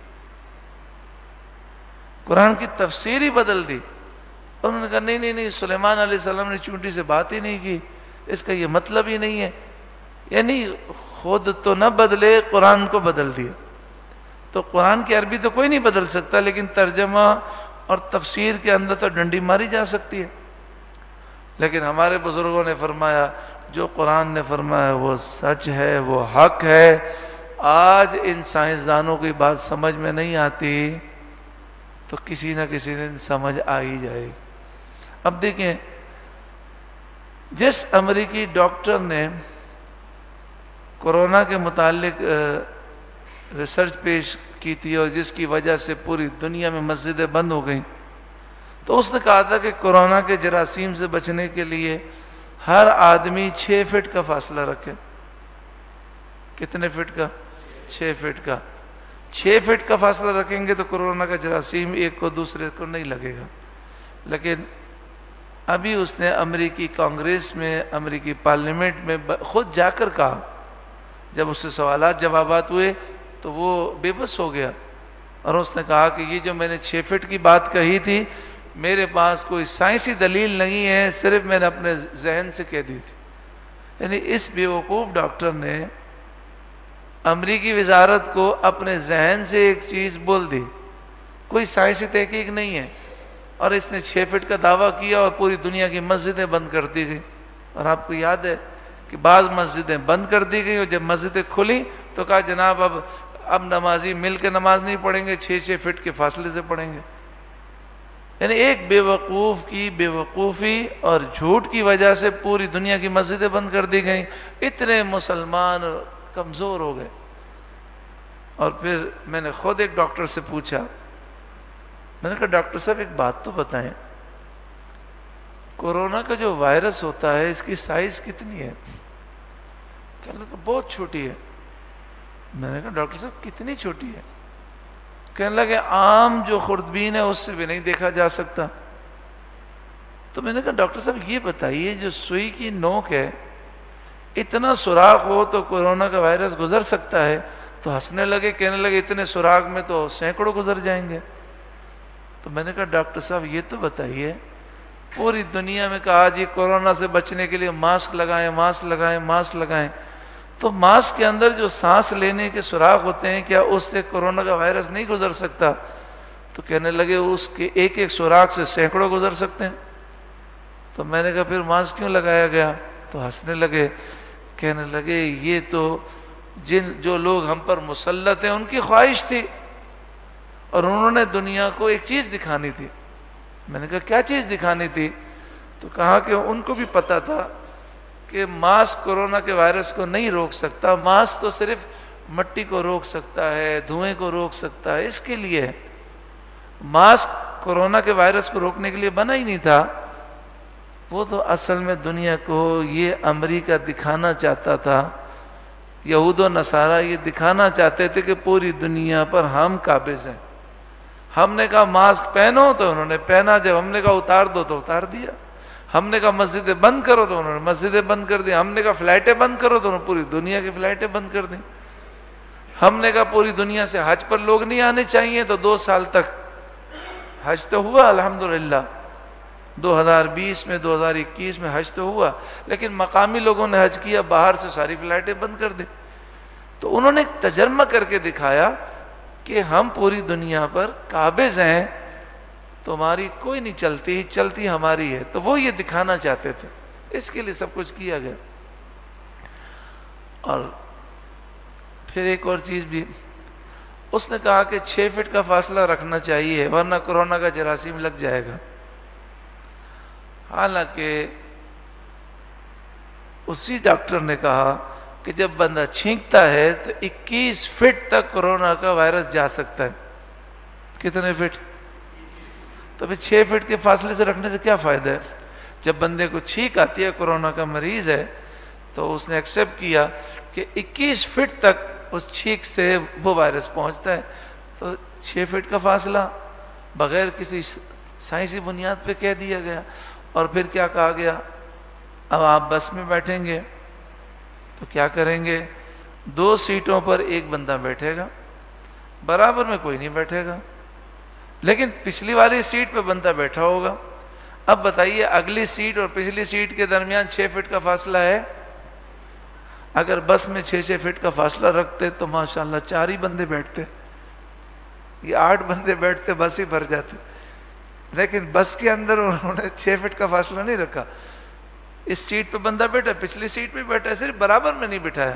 S1: قرآن کی تفسیر ہی بدل دی. انہوں نے کہا نہیں سلیمان علیہ السلام نے چونٹی سے بات ہی نہیں کی، اس کا یہ مطلب ہی نہیں ہے. یعنی خود تو نہ بدلے، قرآن کو بدل دیا. تو قرآن کی عربی تو کوئی نہیں بدل سکتا، لیکن ترجمہ اور تفسیر کے اندر تو ڈنڈی ماری جا سکتی ہے. لیکن ہمارے بزرگوں نے فرمایا جو قرآن نے فرمایا وہ سچ ہے، وہ حق ہے. آج ان سائنسدانوں کی بات سمجھ میں نہیں آتی تو کسی نہ کسی دن سمجھ آ ہی جائے گی. اب دیکھیں، جس امریکی ڈاکٹر نے کورونا کے متعلق ریسرچ پیش کی تھی اور جس کی وجہ سے پوری دنیا میں مسجدیں بند ہو گئیں، تو اس نے کہا تھا کہ کورونا کے جراثیم سے بچنے کے لیے ہر آدمی 6 فٹ کا فاصلہ رکھے. کتنے فٹ کا؟ 6 فٹ کا. 6 فٹ کا فاصلہ رکھیں گے تو کورونا کا جراثیم ایک کو دوسرے کو نہیں لگے گا. لیکن ابھی اس نے امریکی کانگریس میں، امریکی پارلیمنٹ میں خود جا کر کہا، جب اس سے سوالات جوابات ہوئے تو وہ بے بس ہو گیا اور اس نے کہا کہ یہ جو میں نے 6 فٹ کی بات کہی تھی میرے پاس کوئی سائنسی دلیل نہیں ہے، صرف میں نے اپنے ذہن سے کہہ دی تھی. یعنی اس بیوقوف ڈاکٹر نے امریکی وزارت کو اپنے ذہن سے ایک چیز بول دی، کوئی سائنسی تحقیق نہیں ہے، اور اس نے 6 فٹ کا دعویٰ کیا اور پوری دنیا کی مسجدیں بند کر دی گئی. اور آپ کو یاد ہے کہ بعض مسجدیں بند کر دی گئی اور جب مسجدیں کھلی تو کہا جناب اب نمازی مل کے نماز نہیں پڑھیں گے، 6 فٹ کے فاصلے سے پڑھیں گے. یعنی ایک بے وقوف کی بے وقوفی اور جھوٹ کی وجہ سے پوری دنیا کی مسجدیں بند کر دی گئیں، اتنے مسلمان کمزور ہو گئے. اور پھر میں نے خود ایک ڈاکٹر سے پوچھا، میں نے کہا ڈاکٹر صاحب ایک بات تو بتائیں، کورونا کا جو وائرس ہوتا ہے اس کی سائز کتنی ہے؟ کہنے لگا بہت چھوٹی ہے. میں نے کہا ڈاکٹر صاحب کتنی چھوٹی ہے؟ کہنے لگے عام جو خوردبین ہے اس سے بھی نہیں دیکھا جا سکتا. تو میں نے کہا ڈاکٹر صاحب یہ بتائیے جو سوئی کی نوک ہے اتنا سوراخ ہو تو کورونا کا وائرس گزر سکتا ہے؟ تو ہنسنے لگے، کہنے لگے اتنے سوراخ میں تو سینکڑوں گزر جائیں گے. تو میں نے کہا ڈاکٹر صاحب یہ تو بتائیے پوری دنیا میں کہا جی کورونا سے بچنے کے لیے ماسک لگائیں، ماسک لگائیں، ماسک لگائیں، تو ماسک کے اندر جو سانس لینے کے سوراخ ہوتے ہیں کیا اس سے کورونا کا وائرس نہیں گزر سکتا؟ تو کہنے لگے اس کے ایک ایک سوراخ سے سینکڑوں گزر سکتے ہیں. تو میں نے کہا پھر ماسک کیوں لگایا گیا؟ تو ہنسنے لگے، کہنے لگے یہ تو جو لوگ ہم پر مسلط ہیں ان کی خواہش تھی اور انہوں نے دنیا کو ایک چیز دکھانی تھی. میں نے کہا کیا چیز دکھانی تھی؟ تو کہا کہ ان کو بھی پتا تھا کہ ماسک کورونا کے وائرس کو نہیں روک سکتا، ماسک تو صرف مٹی کو روک سکتا ہے، دھوئیں کو روک سکتا ہے، اس کے لیے ماسک کورونا کے وائرس کو روکنے کے لیے بنا ہی نہیں تھا. وہ تو اصل میں دنیا کو یہ امریکہ دکھانا چاہتا تھا، یہود و نصارہ یہ دکھانا چاہتے تھے کہ پوری دنیا پر ہم قابض ہیں. ہم نے کہا ماسک پہنو تو انہوں نے پہنا، جب ہم نے کہا اتار دو تو اتار دیا. ہم نے کہا مسجدیں بند کرو تو انہوں نے مسجدیں بند کر دی. ہم نے کہا فلائٹیں بند کرو تو انہوں نے پوری دنیا کی فلائٹیں بند کر دیں. ہم نے کہا پوری دنیا سے حج پر لوگ نہیں آنے چاہیے تو 2 سال تک حج تو ہوا الحمدللہ. 2020 میں 2021 میں حج تو ہوا, لیکن مقامی لوگوں نے حج کیا, باہر سے ساری فلائٹیں بند کر دی. تو انہوں نے ایک تجربہ کر کے دکھایا کہ ہم پوری دنیا پر قابض ہیں, تمہاری کوئی نہیں چلتی, چلتی ہماری ہے. تو وہ یہ دکھانا چاہتے تھے, اس کے لیے سب کچھ کیا گیا. اور پھر ایک اور چیز بھی اس نے کہا کہ 6 فٹ کا فاصلہ رکھنا چاہیے ورنہ کورونا کا جراثیم لگ جائے گا. حالانکہ اسی ڈاکٹر نے کہا کہ جب بندہ چھینکتا ہے تو 21 فٹ تک کورونا کا وائرس جا سکتا ہے. کتنے فٹ؟ تو پھر 6 فٹ کے فاصلے سے رکھنے سے کیا فائدہ ہے؟ جب بندے کو چھینک آتی ہے, کورونا کا مریض ہے, تو اس نے ایکسیپٹ کیا کہ 21 فٹ تک اس چھینک سے وہ وائرس پہنچتا ہے. تو 6 فٹ کا فاصلہ بغیر کسی سائنسی بنیاد پہ کہہ دیا گیا. اور پھر کیا کہا گیا, اب آپ بس میں بیٹھیں گے تو کیا کریں گے, 2 سیٹوں پر ایک بندہ بیٹھے گا, برابر میں کوئی نہیں بیٹھے گا, لیکن پچھلی والی سیٹ پہ بندہ بیٹھا ہوگا. اب بتائیے اگلی سیٹ اور پچھلی سیٹ کے درمیان 6 فٹ کا فاصلہ ہے. اگر بس میں 6 فٹ کا فاصلہ رکھتے تو ماشاءاللہ 4 ہی بندے بیٹھتے, یہ 8 بندے بیٹھتے, بس ہی بھر جاتے. لیکن بس کے اندر انہوں نے 6 فٹ کا فاصلہ نہیں رکھا. اس سیٹ پہ بندہ بیٹھا, پچھلی سیٹ پہ بیٹھا, صرف برابر میں نہیں بٹھایا.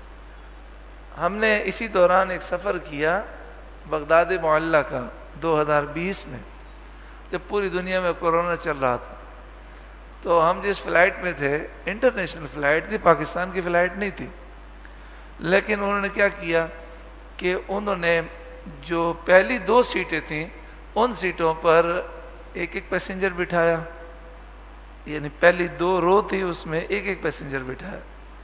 S1: ہم نے اسی دوران ایک سفر کیا بغداد معلیٰ کا 2020 میں, جب پوری دنیا میں کورونا چل رہا تھا. تو ہم جس فلائٹ میں تھے انٹرنیشنل فلائٹ تھی, پاکستان کی فلائٹ نہیں تھی. لیکن انہوں نے کیا کیا کہ انہوں نے جو پہلی 2 سیٹیں تھیں ان سیٹوں پر ایک پیسنجر بٹھایا, یعنی پہلی 2 رو تھی اس میں ایک پیسنجر بٹھایا.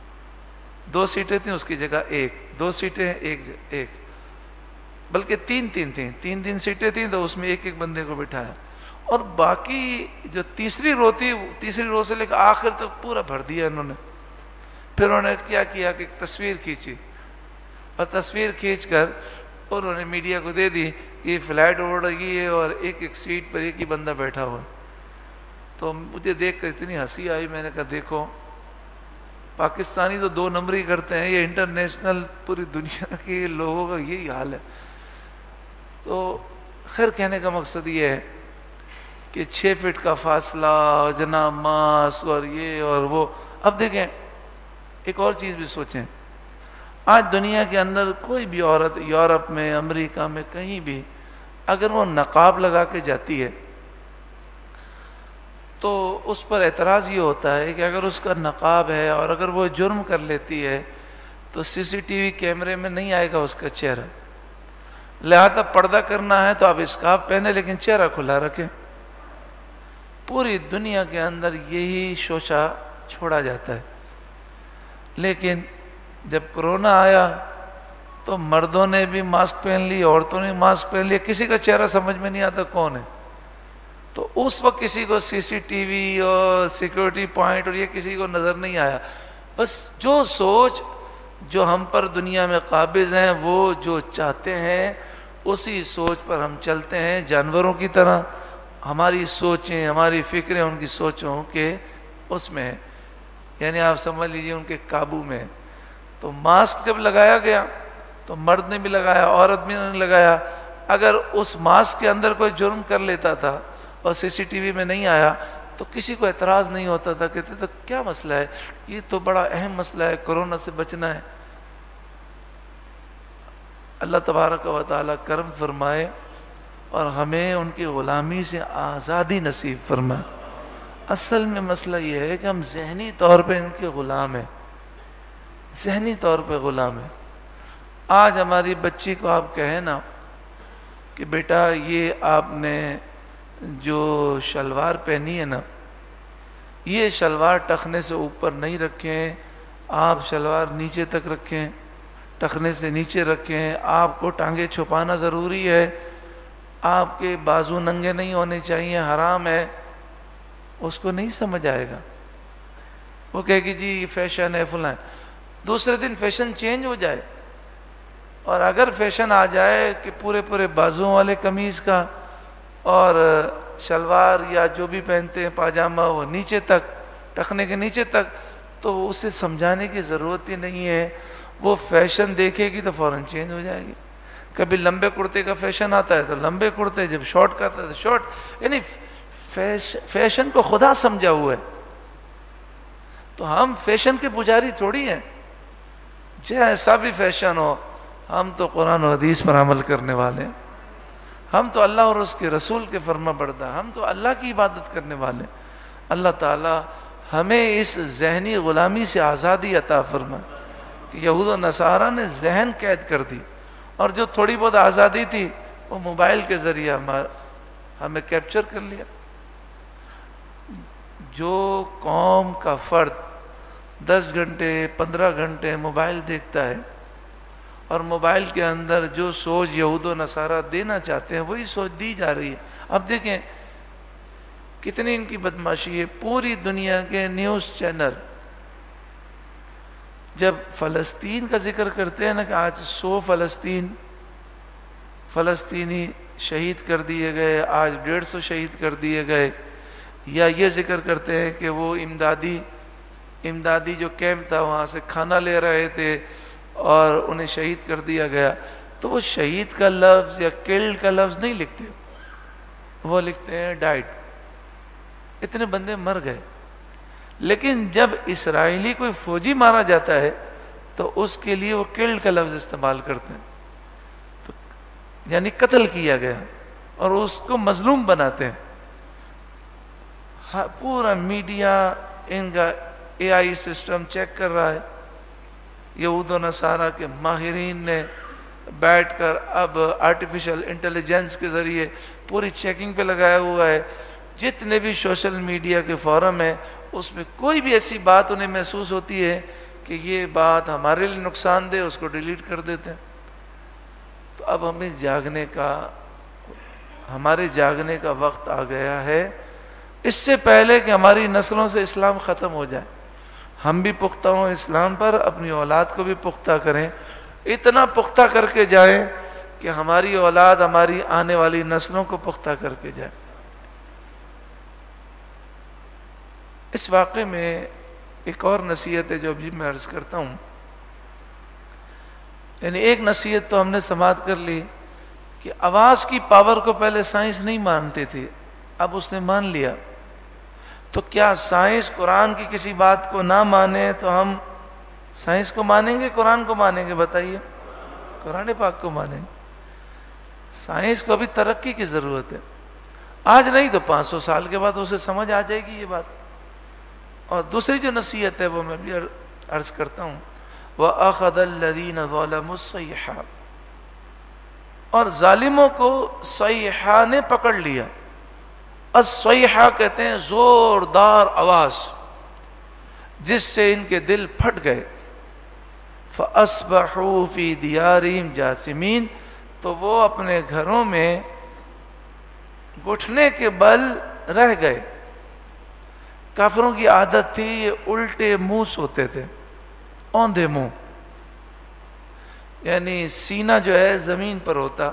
S1: 2 سیٹیں تھیں اس کی جگہ 1, 2 سیٹیں ایک, بلکہ 3 تھیں, 3 سیٹیں تھیں تو اس میں ایک بندے کو بٹھایا. اور باقی جو تیسری رو تھی, تیسری رو سے لے کر آخر تک پورا بھر دیا انہوں نے. پھر انہوں نے کیا کیا کہ ایک تصویر کھینچی, اور تصویر کھینچ کر انہوں نے میڈیا کو دے دی کہ یہ فلائٹ اڑ رہی ہے اور ایک سیٹ پر ایک ہی بندہ بیٹھا ہوا. تو مجھے دیکھ کر اتنی ہنسی آئی, میں نے کہا دیکھو پاکستانی تو 2 نمبری کرتے ہیں, یہ انٹرنیشنل پوری دنیا کے لوگوں کا یہی حال ہے. تو خیر کہنے کا مقصد یہ ہے کہ 6 فٹ کا فاصلہ, جناب ماسک اور یہ اور وہ. اب دیکھیں ایک اور چیز بھی سوچیں, آج دنیا کے اندر کوئی بھی عورت یورپ میں, امریکہ میں, کہیں بھی اگر وہ نقاب لگا کے جاتی ہے تو اس پر اعتراض یہ ہوتا ہے کہ اگر اس کا نقاب ہے اور اگر وہ جرم کر لیتی ہے تو CCTV کیمرے میں نہیں آئے گا اس کا چہرہ. لہذا پردہ کرنا ہے تو آپ اسکارف پہنے لیکن چہرہ کھلا رکھیں. پوری دنیا کے اندر یہی شوشہ چھوڑا جاتا ہے. لیکن جب کرونا آیا تو مردوں نے بھی ماسک پہن لی, عورتوں نے ماسک پہن لیا, کسی کا چہرہ سمجھ میں نہیں آتا کون ہے. تو اس وقت کسی کو CCTV اور سیکورٹی پوائنٹ اور یہ کسی کو نظر نہیں آیا. بس جو سوچ جو ہم پر دنیا میں قابض ہیں, وہ جو چاہتے ہیں اسی سوچ پر ہم چلتے ہیں. جانوروں کی طرح ہماری سوچیں, ہماری فکریں ان کی سوچوں کے اس میں ہیں, یعنی آپ سمجھ لیجئے ان کے قابو میں ہے. تو ماسک جب لگایا گیا تو مرد نے بھی لگایا, عورت بھی نے لگایا. اگر اس ماسک کے اندر کوئی جرم کر لیتا تھا اور CCTV میں نہیں آیا تو کسی کو اعتراض نہیں ہوتا تھا, کہتے تو کیا مسئلہ ہے, یہ تو بڑا اہم مسئلہ ہے, کورونا سے بچنا ہے. اللہ تبارک و تعالی کرم فرمائے اور ہمیں ان کی غلامی سے آزادی نصیب فرمائے. اصل میں مسئلہ یہ ہے کہ ہم ذہنی طور پہ ان کے غلام ہیں, ذہنی طور پہ غلام ہیں. آج ہماری بچی کو آپ کہیں نا کہ بیٹا یہ آپ نے جو شلوار پہنی ہے نا, یہ شلوار ٹخنے سے اوپر نہیں رکھیں, آپ شلوار نیچے تک رکھیں, ٹخنے سے نیچے رکھیں, آپ کو ٹانگیں چھپانا ضروری ہے, آپ کے بازو ننگے نہیں ہونے چاہیے, حرام ہے. اس کو نہیں سمجھ آئے گا. وہ کہے کہ جی یہ فیشن ہے فلاں، دوسرے دن فیشن چینج ہو جائے. اور اگر فیشن آ جائے کہ پورے پورے بازوؤں والے قمیض کا اور شلوار یا جو بھی پہنتے ہیں پاجامہ وہ نیچے تک، ٹخنے کے نیچے تک، تو اسے سمجھانے کی ضرورت ہی نہیں ہے. وہ فیشن دیکھے گی تو فوراً چینج ہو جائے گی. کبھی لمبے کرتے کا فیشن آتا ہے تو لمبے کرتے، جب شارٹ کا آتا ہے تو شارٹ. یعنی فیشن کو خدا سمجھا ہوا ہے. تو ہم فیشن کے پجاری تھوڑی ہیں. جیسا بھی فیشن ہو، ہم تو قرآن و حدیث پر عمل کرنے والے ہیں. ہم تو اللہ اور اس کے رسول کے فرما بردار، ہم تو اللہ کی عبادت کرنے والے. اللہ تعالی ہمیں اس ذہنی غلامی سے آزادی عطا فرمائے کہ یہود و نصارہ نے ذہن قید کر دی، اور جو تھوڑی بہت آزادی تھی وہ موبائل کے ذریعے ہمیں کیپچر کر لیا. جو قوم کا فرد 10 گھنٹے 15 گھنٹے موبائل دیکھتا ہے اور موبائل کے اندر جو سوچ یہود و نصارہ دینا چاہتے ہیں وہی سوچ دی جا رہی ہے. اب دیکھیں کتنی ان کی بدماشی ہے. پوری دنیا کے نیوز چینل جب فلسطین کا ذکر کرتے ہیں نا کہ آج 100 فلسطینی شہید کر دیے گئے، آج 150 شہید کر دیے گئے، یا یہ ذکر کرتے ہیں کہ وہ امدادی جو کیمپ تھا وہاں سے کھانا لے رہے تھے اور انہیں شہید کر دیا گیا، تو وہ شہید کا لفظ یا کلڈ کا لفظ نہیں لکھتے، وہ لکھتے ہیں ڈائڈ. اتنے بندے مر گئے. لیکن جب اسرائیلی کوئی فوجی مارا جاتا ہے تو اس کے لیے وہ کلڈ کا لفظ استعمال کرتے ہیں، تو یعنی قتل کیا گیا، اور اس کو مظلوم بناتے ہیں. پورا میڈیا ان کا AI سسٹم چیک کر رہا ہے. یہود و نصارہ کے ماہرین نے بیٹھ کر اب آرٹیفیشل انٹیلیجنس کے ذریعے پوری چیکنگ پہ لگایا ہوا ہے. جتنے بھی سوشل میڈیا کے فورم ہیں اس میں کوئی بھی ایسی بات انہیں محسوس ہوتی ہے کہ یہ بات ہمارے لیے نقصان دہ، اس کو ڈیلیٹ کر دیتے ہیں. تو اب ہمارے جاگنے کا وقت آ گیا ہے. اس سے پہلے کہ ہماری نسلوں سے اسلام ختم ہو جائے، ہم بھی پختہ ہوں اسلام پر، اپنی اولاد کو بھی پختہ کریں. اتنا پختہ کر کے جائیں کہ ہماری اولاد ہماری آنے والی نسلوں کو پختہ کر کے جائے. اس واقعے میں ایک اور نصیحت ہے جو ابھی میں عرض کرتا ہوں. یعنی ایک نصیحت تو ہم نے سماعت کر لی کہ آواز کی پاور کو پہلے سائنس نہیں مانتے تھے، اب اس نے مان لیا. تو کیا سائنس قرآن کی کسی بات کو نہ مانے تو ہم سائنس کو مانیں گے قرآن کو مانیں گے؟ بتائیے. قرآن پاک کو مانیں گے. سائنس کو ابھی ترقی کی ضرورت ہے. آج نہیں تو 500 سال کے بعد اسے سمجھ آ جائے گی یہ بات. اور دوسری جو نصیحت ہے وہ میں بھی عرض کرتا ہوں، وَأَخَذَ الَّذِينَ ظَلَمُوا الصَّيْحَةَ، اور ظالموں کو صیحہ نے پکڑ لیا. الصیحہ کہتے ہیں زوردار آواز جس سے ان کے دل پھٹ گئے. فَأَصْبَحُوا فِي دِيَارِهِمْ جَاثِمِينَ، تو وہ اپنے گھروں میں گھٹنے کے بل رہ گئے. کافروں کی عادت تھی یہ الٹے منہ سوتے تھے، اوندھے منہ، یعنی سینہ جو ہے زمین پر ہوتا،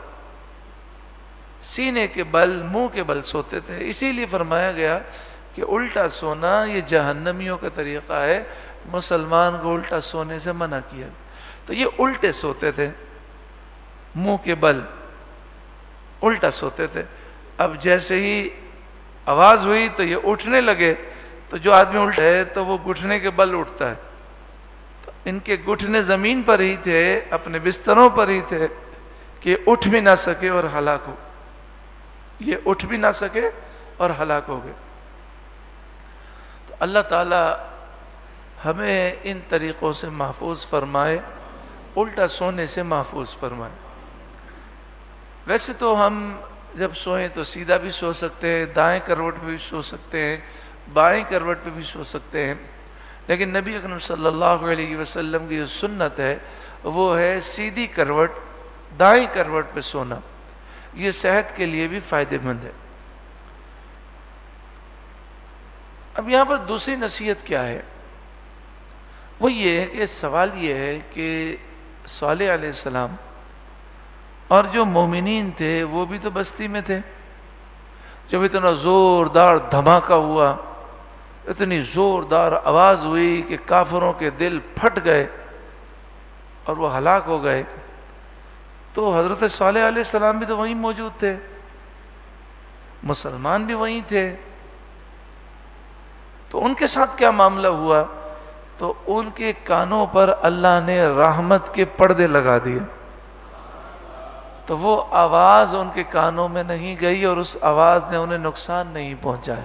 S1: سینے کے بل منہ کے بل سوتے تھے. اسی لیے فرمایا گیا کہ الٹا سونا یہ جہنمیوں کا طریقہ ہے، مسلمان کو الٹا سونے سے منع کیا. تو یہ الٹے سوتے تھے، منہ کے بل الٹا سوتے تھے. اب جیسے ہی آواز ہوئی تو یہ اٹھنے لگے، تو جو آدمی الٹا ہے تو وہ گھٹنے کے بل اٹھتا ہے. تو ان کے گھٹنے زمین پر ہی تھے، اپنے بستروں پر ہی تھے کہ اٹھ بھی نہ سکے اور ہلاک ہو. یہ اٹھ بھی نہ سکے اور ہلاک ہو گئے. تو اللہ تعالی ہمیں ان طریقوں سے محفوظ فرمائے، الٹا سونے سے محفوظ فرمائے. ویسے تو ہم جب سوئیں تو سیدھا بھی سو سکتے ہیں، دائیں کروٹ پہ بھی سو سکتے ہیں، بائیں کروٹ پہ بھی سو سکتے ہیں، لیکن نبی اکرم صلی اللہ علیہ وسلم کی جو سنت ہے وہ ہے سیدھی کروٹ، دائیں کروٹ پہ سونا. یہ صحت کے لیے بھی فائدہ مند ہے. اب یہاں پر دوسری نصیحت کیا ہے؟ وہ یہ ہے کہ سوال یہ ہے کہ صالح علیہ السلام اور جو مومنین تھے وہ بھی تو بستی میں تھے. جب اتنا زوردار دھماکہ ہوا، اتنی زوردار آواز ہوئی کہ کافروں کے دل پھٹ گئے اور وہ ہلاک ہو گئے، تو حضرت صالح علیہ السلام بھی تو وہیں موجود تھے، مسلمان بھی وہیں تھے. تو ان کے ساتھ کیا معاملہ ہوا؟ تو ان کے کانوں پر اللہ نے رحمت کے پردے لگا دیے، تو وہ آواز ان کے کانوں میں نہیں گئی اور اس آواز نے انہیں نقصان نہیں پہنچایا.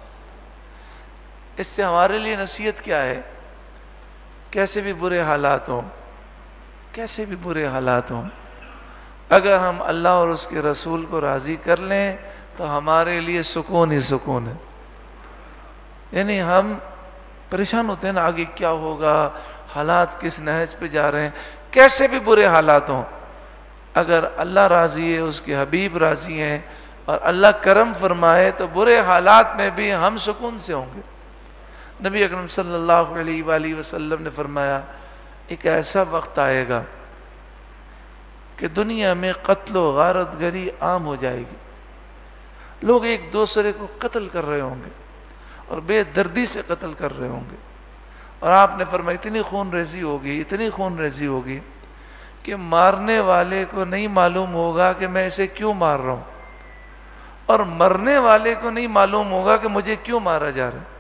S1: اس سے ہمارے لیے نصیحت کیا ہے؟ کیسے بھی برے حالات ہوں، کیسے بھی برے حالات ہوں، اگر ہم اللہ اور اس کے رسول کو راضی کر لیں تو ہمارے لیے سکون ہی سکون ہے. یعنی ہم پریشان ہوتے ہیں نا، آگے کیا ہوگا، حالات کس نہج پہ جا رہے ہیں. کیسے بھی برے حالات ہوں، اگر اللہ راضی ہے، اس کے حبیب راضی ہیں اور اللہ کرم فرمائے تو برے حالات میں بھی ہم سکون سے ہوں گے. نبی اکرم صلی اللہ علیہ وآلہ وسلم نے فرمایا ایک ایسا وقت آئے گا کہ دنیا میں قتل و غارت گری عام ہو جائے گی، لوگ ایک دوسرے کو قتل کر رہے ہوں گے اور بے دردی سے قتل کر رہے ہوں گے. اور آپ نے فرمایا اتنی خون ریزی ہوگی، اتنی خون ریزی ہوگی کہ مارنے والے کو نہیں معلوم ہوگا کہ میں اسے کیوں مار رہا ہوں، اور مرنے والے کو نہیں معلوم ہوگا کہ مجھے کیوں مارا جا رہا ہے.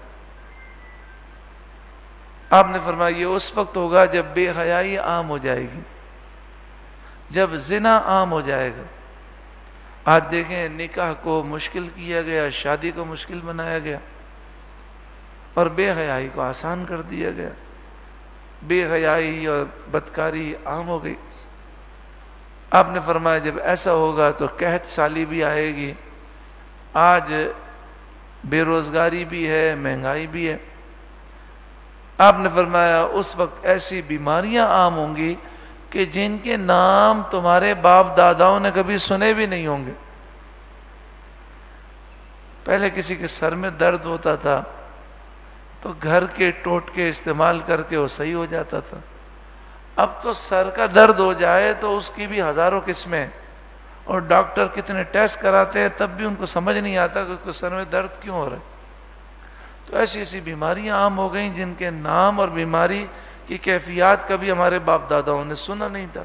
S1: آپ نے فرمایا یہ اس وقت ہوگا جب بے حیائی عام ہو جائے گی، جب زنا عام ہو جائے گا. آج دیکھیں نکاح کو مشکل کیا گیا، شادی کو مشکل بنایا گیا اور بے حیائی کو آسان کر دیا گیا. بے حیائی اور بدکاری عام ہو گئی. آپ نے فرمایا جب ایسا ہوگا تو قحط سالی بھی آئے گی. آج بے روزگاری بھی ہے، مہنگائی بھی ہے. آپ نے فرمایا اس وقت ایسی بیماریاں عام ہوں گی کہ جن کے نام تمہارے باپ داداؤں نے کبھی سنے بھی نہیں ہوں گے. پہلے کسی کے سر میں درد ہوتا تھا تو گھر کے ٹوٹکے استعمال کر کے وہ صحیح ہو جاتا تھا. اب تو سر کا درد ہو جائے تو اس کی بھی ہزاروں قسمیں، اور ڈاکٹر کتنے ٹیسٹ کراتے ہیں تب بھی ان کو سمجھ نہیں آتا کہ اس کے سر میں درد کیوں ہو رہا ہے. تو ایسی ایسی بیماریاں عام ہو گئیں جن کے نام اور بیماری کی کیفیات کبھی ہمارے باپ داداؤں نے سنا نہیں تھا.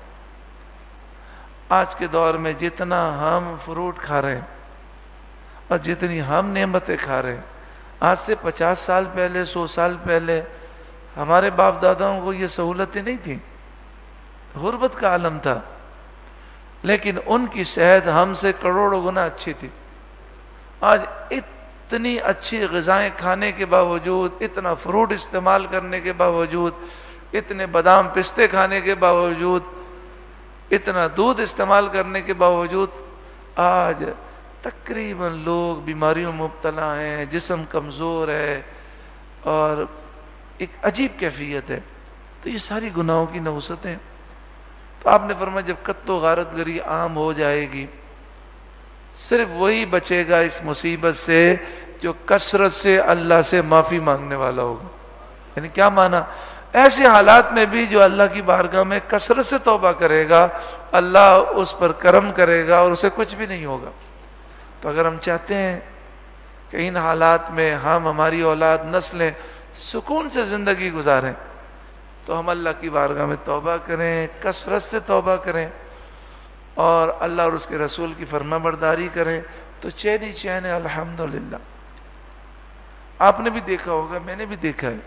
S1: آج کے دور میں جتنا ہم فروٹ کھا رہے ہیں اور جتنی ہم نعمتیں کھا رہے ہیں، آج سے 50 سال پہلے، 100 سال پہلے ہمارے باپ داداؤں کو یہ سہولتیں نہیں تھیں. غربت کا عالم تھا، لیکن ان کی صحت ہم سے کروڑوں گنا اچھی تھی. آج اتنی اچھی غذائیں کھانے کے باوجود، اتنا فروٹ استعمال کرنے کے باوجود، اتنے بادام پستے کھانے کے باوجود، اتنا دودھ استعمال کرنے کے باوجود آج تقریباً لوگ بیماریوں میں مبتلا ہیں، جسم کمزور ہے اور ایک عجیب کیفیت ہے. تو یہ ساری گناہوں کی نحوستیں. تو آپ نے فرمایا جب قتل و غارت گری عام ہو جائے گی، صرف وہی بچے گا اس مصیبت سے جو کثرت سے اللہ سے معافی مانگنے والا ہوگا. یعنی کیا معنی؟ ایسے حالات میں بھی جو اللہ کی بارگاہ میں کثرت سے توبہ کرے گا، اللہ اس پر کرم کرے گا اور اسے کچھ بھی نہیں ہوگا. تو اگر ہم چاہتے ہیں کہ ان حالات میں ہم، ہماری اولاد، نسلیں سکون سے زندگی گزاریں، تو ہم اللہ کی بارگاہ میں توبہ کریں، کثرت سے توبہ کریں اور اللہ اور اس کے رسول کی فرما برداری کریں، تو چین ہی چین ہے. الحمدللہ. آپ نے بھی دیکھا ہوگا، میں نے بھی دیکھا ہے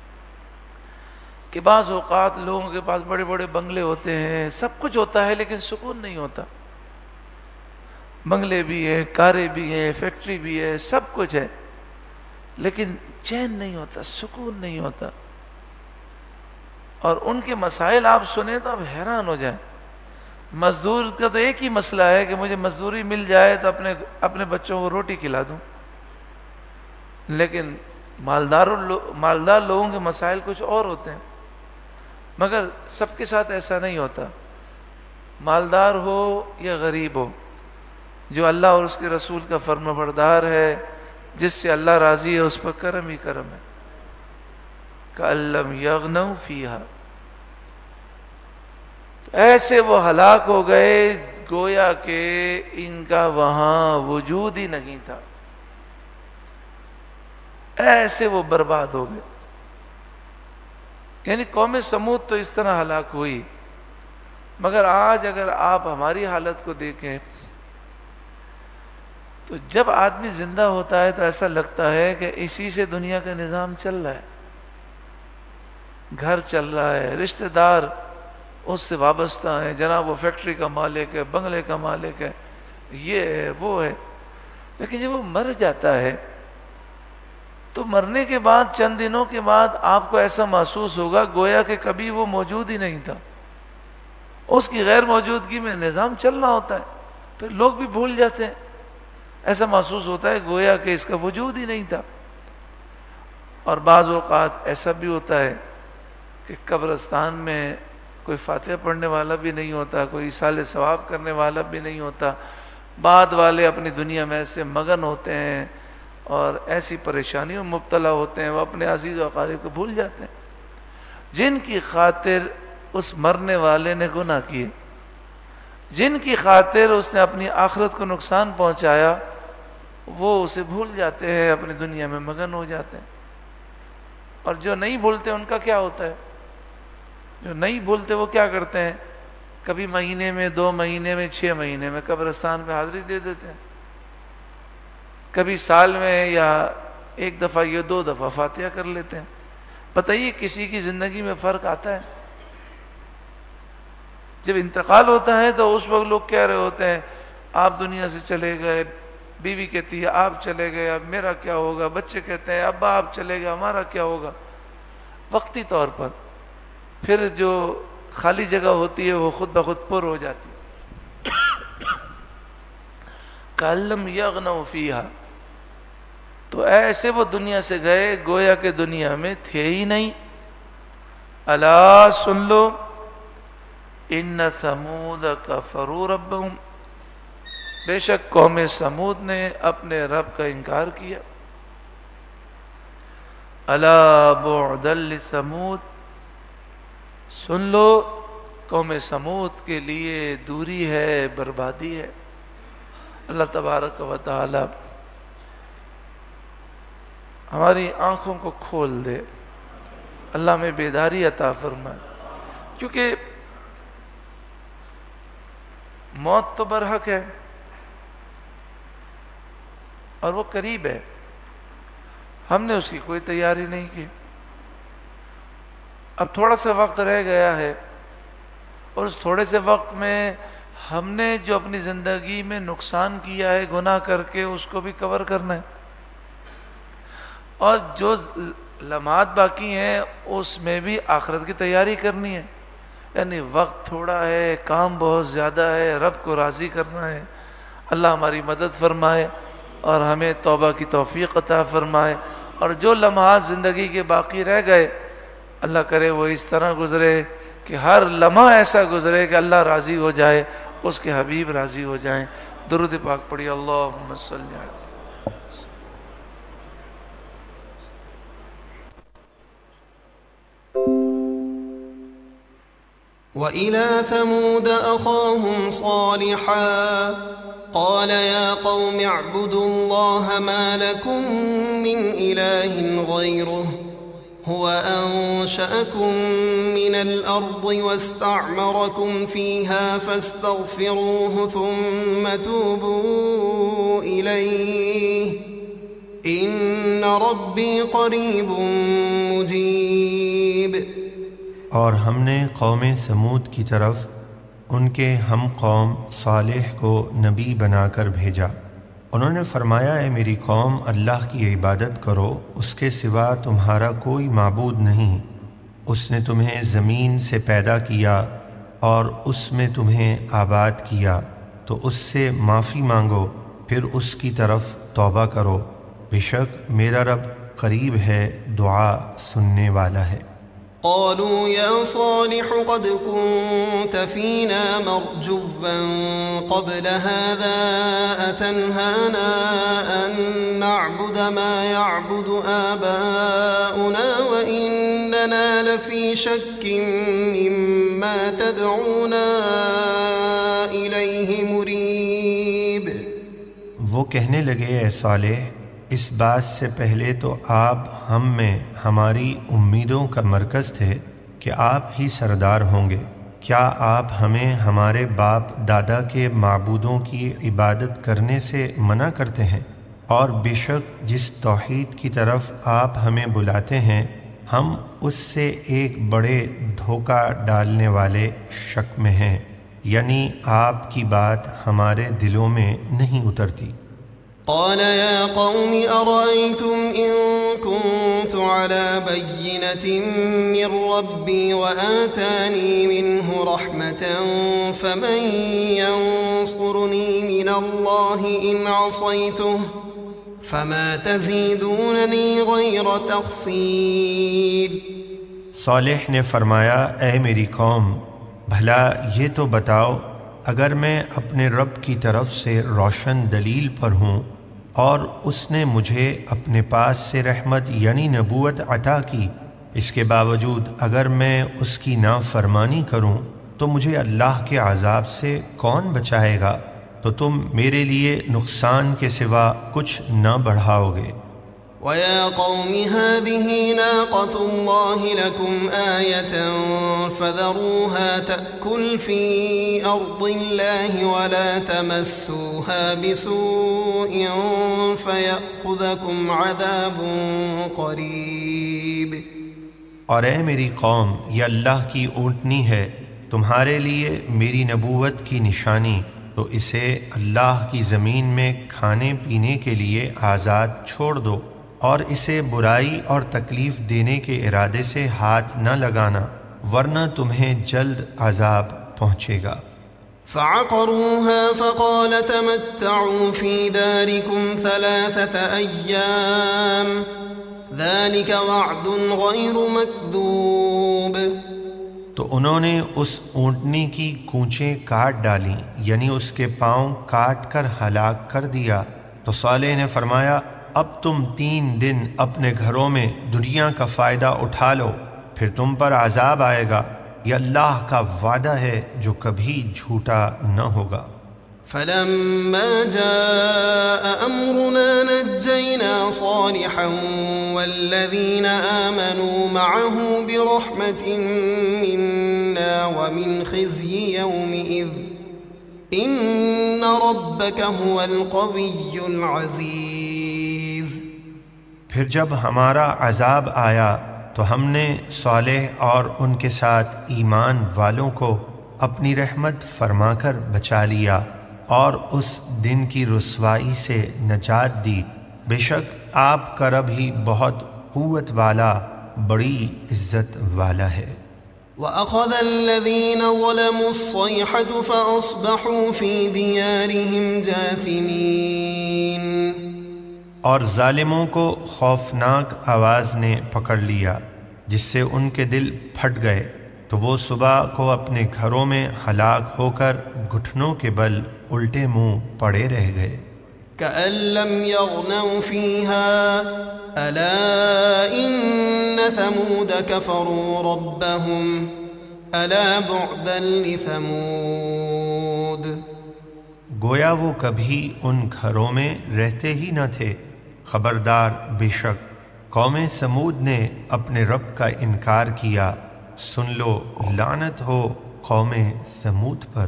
S1: کہ بعض اوقات لوگوں کے پاس بڑے بڑے بنگلے ہوتے ہیں، سب کچھ ہوتا ہے، لیکن سکون نہیں ہوتا. بنگلے بھی ہیں، کاریں بھی ہیں، فیکٹری بھی ہے، سب کچھ ہے، لیکن چین نہیں ہوتا، سکون نہیں ہوتا. اور ان کے مسائل آپ سنیں تو آپ حیران ہو جائیں. مزدور کا تو ایک ہی مسئلہ ہے کہ مجھے مزدوری مل جائے تو اپنے بچوں کو روٹی کھلا دوں. لیکن مالدار لوگوں کے مسائل کچھ اور ہوتے ہیں، مگر سب کے ساتھ ایسا نہیں ہوتا. مالدار ہو یا غریب ہو، جو اللہ اور اس کے رسول کا فرما بردار ہے، جس سے اللہ راضی ہے اس پر کرم ہی کرم ہے. کأن لم یغنوا فیہا، ایسے وہ ہلاک ہو گئے گویا کہ ان کا وہاں وجود ہی نہیں تھا، ایسے وہ برباد ہو گئے. یعنی قوم سمود تو اس طرح ہلاک ہوئی. مگر آج اگر آپ ہماری حالت کو دیکھیں تو جب آدمی زندہ ہوتا ہے تو ایسا لگتا ہے کہ اسی سے دنیا کا نظام چل رہا ہے، گھر چل رہا ہے، رشتہ دار اس سے وابستہ ہیں، جناب وہ فیکٹری کا مالک ہے، بنگلے کا مالک ہے، یہ ہے وہ ہے. لیکن جب وہ مر جاتا ہے تو مرنے کے بعد چند دنوں کے بعد آپ کو ایسا محسوس ہوگا گویا کہ کبھی وہ موجود ہی نہیں تھا. اس کی غیر موجودگی میں نظام چل رہا ہوتا ہے، پھر لوگ بھی بھول جاتے ہیں، ایسا محسوس ہوتا ہے گویا کہ اس کا وجود ہی نہیں تھا. اور بعض اوقات ایسا بھی ہوتا ہے کہ قبرستان میں کوئی فاتحہ پڑھنے والا بھی نہیں ہوتا، کوئی ایصال ثواب کرنے والا بھی نہیں ہوتا. بعد والے اپنی دنیا میں ایسے مگن ہوتے ہیں اور ایسی پریشانیوں میں مبتلا ہوتے ہیں، وہ اپنے عزیز و اقارب کو بھول جاتے ہیں جن کی خاطر اس مرنے والے نے گناہ کیے، جن کی خاطر اس نے اپنی آخرت کو نقصان پہنچایا. وہ اسے بھول جاتے ہیں، اپنی دنیا میں مگن ہو جاتے ہیں. اور جو نہیں بھولتے ان کا کیا ہوتا ہے؟ جو نہیں بھولتے وہ کیا کرتے ہیں؟ کبھی مہینے میں، 2 مہینے میں، 6 مہینے میں قبرستان پہ حاضری دے دیتے ہیں. کبھی سال میں یا 1 دفعہ یا 2 دفعہ فاتحہ کر لیتے ہیں. بتائیے کسی کی زندگی میں فرق آتا ہے؟ جب انتقال ہوتا ہے تو اس وقت لوگ کہہ رہے ہوتے ہیں آپ دنیا سے چلے گئے، بیوی کہتی ہے آپ چلے گئے اب میرا کیا ہوگا، بچے کہتے ہیں ابا آپ چلے گئے ہمارا کیا ہوگا. وقتی طور پر پھر جو خالی جگہ ہوتی ہے وہ خود بخود پر ہو جاتی ہے. کأن لم یغنوا فیہا، تو ایسے وہ دنیا سے گئے گویا کہ دنیا میں تھے ہی نہیں. الا سن لو ان ثمود کفروا ربہم، بے شک قوم سمود نے اپنے رب کا انکار کیا. الا بعدا لثمود، سن لو قوم سمود کے لیے دوری ہے، بربادی ہے. اللہ تبارک و تعالی ہماری آنکھوں کو کھول دے، اللہ میں بیداری عطا فرمائے. کیونکہ موت تو برحق ہے اور وہ قریب ہے، ہم نے اس کی کوئی تیاری نہیں کی. اب تھوڑا سا وقت رہ گیا ہے اور اس تھوڑے سے وقت میں ہم نے جو اپنی زندگی میں نقصان کیا ہے گناہ کر کے اس کو بھی کور کرنا ہے، اور جو لمحات باقی ہیں اس میں بھی آخرت کی تیاری کرنی ہے. یعنی وقت تھوڑا ہے، کام بہت زیادہ ہے، رب کو راضی کرنا ہے. اللہ ہماری مدد فرمائے اور ہمیں توبہ کی توفیق عطا فرمائے. اور جو لمحات زندگی کے باقی رہ گئے اللہ کرے وہ اس طرح گزرے کہ ہر لمحہ ایسا گزرے کہ اللہ راضی ہو جائے، اس کے حبیب راضی ہو جائیں. درود پاک پڑھی. اللہم صلی علی
S2: وَإِلَى ثَمُودَ أَخَاهُمْ صَالِحًا قَالَ يَا قَوْمِ اعْبُدُوا اللَّهَ مَا لَكُمْ مِنْ إِلَٰهٍ غَيْرُهُ هُوَ أَنشَأَكُم مِّنَ الْأَرْضِ وَاسْتَعْمَرَكُمْ فِيهَا فَاسْتَغْفِرُوهُ ثُمَّ تُوبُوا إِلَيْهِ إِنَّ رَبِّي قَرِيبٌ مُّجِيبٌ.
S3: اور ہم نے قوم سمود کی طرف ان کے ہم قوم صالح کو نبی بنا کر بھیجا. انہوں نے فرمایا اے میری قوم اللہ کی عبادت کرو، اس کے سوا تمہارا کوئی معبود نہیں. اس نے تمہیں زمین سے پیدا کیا اور اس میں تمہیں آباد کیا، تو اس سے معافی مانگو پھر اس کی طرف توبہ کرو. بے شک میرا رب قریب ہے، دعا سننے والا ہے.
S2: قالوا يا صالح قد كنت فينا مرجوا قبل هذا أتنهانا أن نعبد ما يعبد آباؤنا وإننا لفي شك مما تدعونا إليه مريب۔
S3: وہ کہنے لگے اے صالح، اس بات سے پہلے تو آپ ہم میں ہماری امیدوں کا مرکز تھے کہ آپ ہی سردار ہوں گے۔ کیا آپ ہمیں ہمارے باپ دادا کے معبودوں کی عبادت کرنے سے منع کرتے ہیں؟ اور بے شک جس توحید کی طرف آپ ہمیں بلاتے ہیں ہم اس سے ایک بڑے دھوکہ ڈالنے والے شک میں ہیں، یعنی آپ کی بات ہمارے دلوں میں نہیں اترتی۔
S2: قال يا قوم أرأيتم إن كنت على بينة من ربي وآتاني منه رحمة فمن ينصرني من الله إن عصيته فما تزيدونني غير تخسير۔
S3: صالح نے فرمایا اے میری قوم، بھلا یہ تو بتاؤ اگر میں اپنے رب کی طرف سے روشن دلیل پر ہوں اور اس نے مجھے اپنے پاس سے رحمت یعنی نبوت عطا کی، اس کے باوجود اگر میں اس کی نافرمانی کروں تو مجھے اللہ کے عذاب سے کون بچائے گا؟ تو تم میرے لیے نقصان کے سوا کچھ نہ بڑھاؤ گے۔
S2: وَيَا قَوْمِ هَٰذِهِ نَاقَةُ اللَّهِ لَكُمْ آيَةً فَذَرُوهَا تَأْكُلْ فِي أَرْضِ اللَّهِ وَلَا تَمَسُّوهَا بِسُوءٍ فَيَأْخُذَكُمْ عَذَابٌ قَرِيبٌ۔
S3: اور اے میری قوم، یہ اللہ کی اونٹنی ہے، تمہارے لیے میری نبوت کی نشانی، تو اسے اللہ کی زمین میں کھانے پینے کے لیے آزاد چھوڑ دو، اور اسے برائی اور تکلیف دینے کے ارادے سے ہاتھ نہ لگانا، ورنہ تمہیں جلد عذاب پہنچے گا۔
S2: فعقروها فقال تمتعوا في داركم 3 أيام ذلك وعد غير مكذوب۔
S3: تو انہوں نے اس اونٹنی کی کونچیں کاٹ ڈالیں، یعنی اس کے پاؤں کاٹ کر ہلاک کر دیا۔ تو صالح نے فرمایا اب تم 3 دن اپنے گھروں میں دنیا کا فائدہ اٹھا لو، پھر تم پر عذاب آئے گا، یہ اللہ کا وعدہ ہے جو کبھی جھوٹا نہ ہوگا۔
S2: فلما جاء أمرنا نجينا صالحا والذين آمنوا معه برحمة منا ومن خزي يومئذ إن ربك هو القوي العزيز۔
S3: پھر جب ہمارا عذاب آیا تو ہم نے صالح اور ان کے ساتھ ایمان والوں کو اپنی رحمت فرما کر بچا لیا اور اس دن کی رسوائی سے نجات دی، بے شک آپ کا رب ہی بہت قوت والا، بڑی عزت والا ہے۔
S2: وَأَخَذَ الَّذِينَ ظَلَمُوا الصَّيْحَةُ فَأَصْبَحُوا فِي دِيَارِهِمْ جَاثِمِينَ۔
S3: اور ظالموں کو خوفناک آواز نے پکڑ لیا جس سے ان کے دل پھٹ گئے، تو وہ صبح کو اپنے گھروں میں ہلاک ہو کر گھٹنوں کے بل الٹے منہ پڑے رہ گئے۔
S2: كأن لم يغنوا فيها ألا إن ثمود كفروا ربهم ألا بعدا لثمود۔
S3: گویا وہ کبھی ان گھروں میں رہتے ہی نہ تھے، خبردار بے شک قوم سمود نے اپنے رب کا انکار کیا، سن لو لعنت ہو قوم سمود پر۔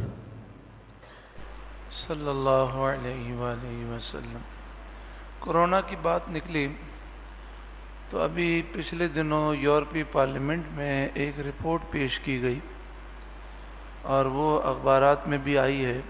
S1: صلی اللہ علیہ وآلہ وسلم۔ کورونا کی بات نکلی تو ابھی پچھلے دنوں یورپی پارلیمنٹ میں ایک رپورٹ پیش کی گئی اور وہ اخبارات میں بھی آئی ہے۔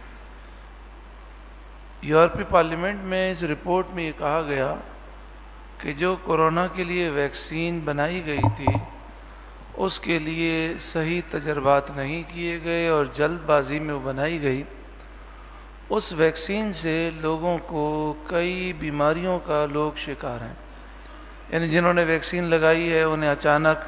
S1: یورپی پارلیمنٹ میں اس رپورٹ میں یہ کہا گیا کہ جو کورونا کے لیے ویکسین بنائی گئی تھی اس کے لیے صحیح تجربات نہیں کیے گئے اور جلد بازی میں وہ بنائی گئی۔ اس ویکسین سے لوگوں کو کئی بیماریوں کا لوگ شکار ہیں، یعنی جنہوں نے ویکسین لگائی ہے انہیں اچانک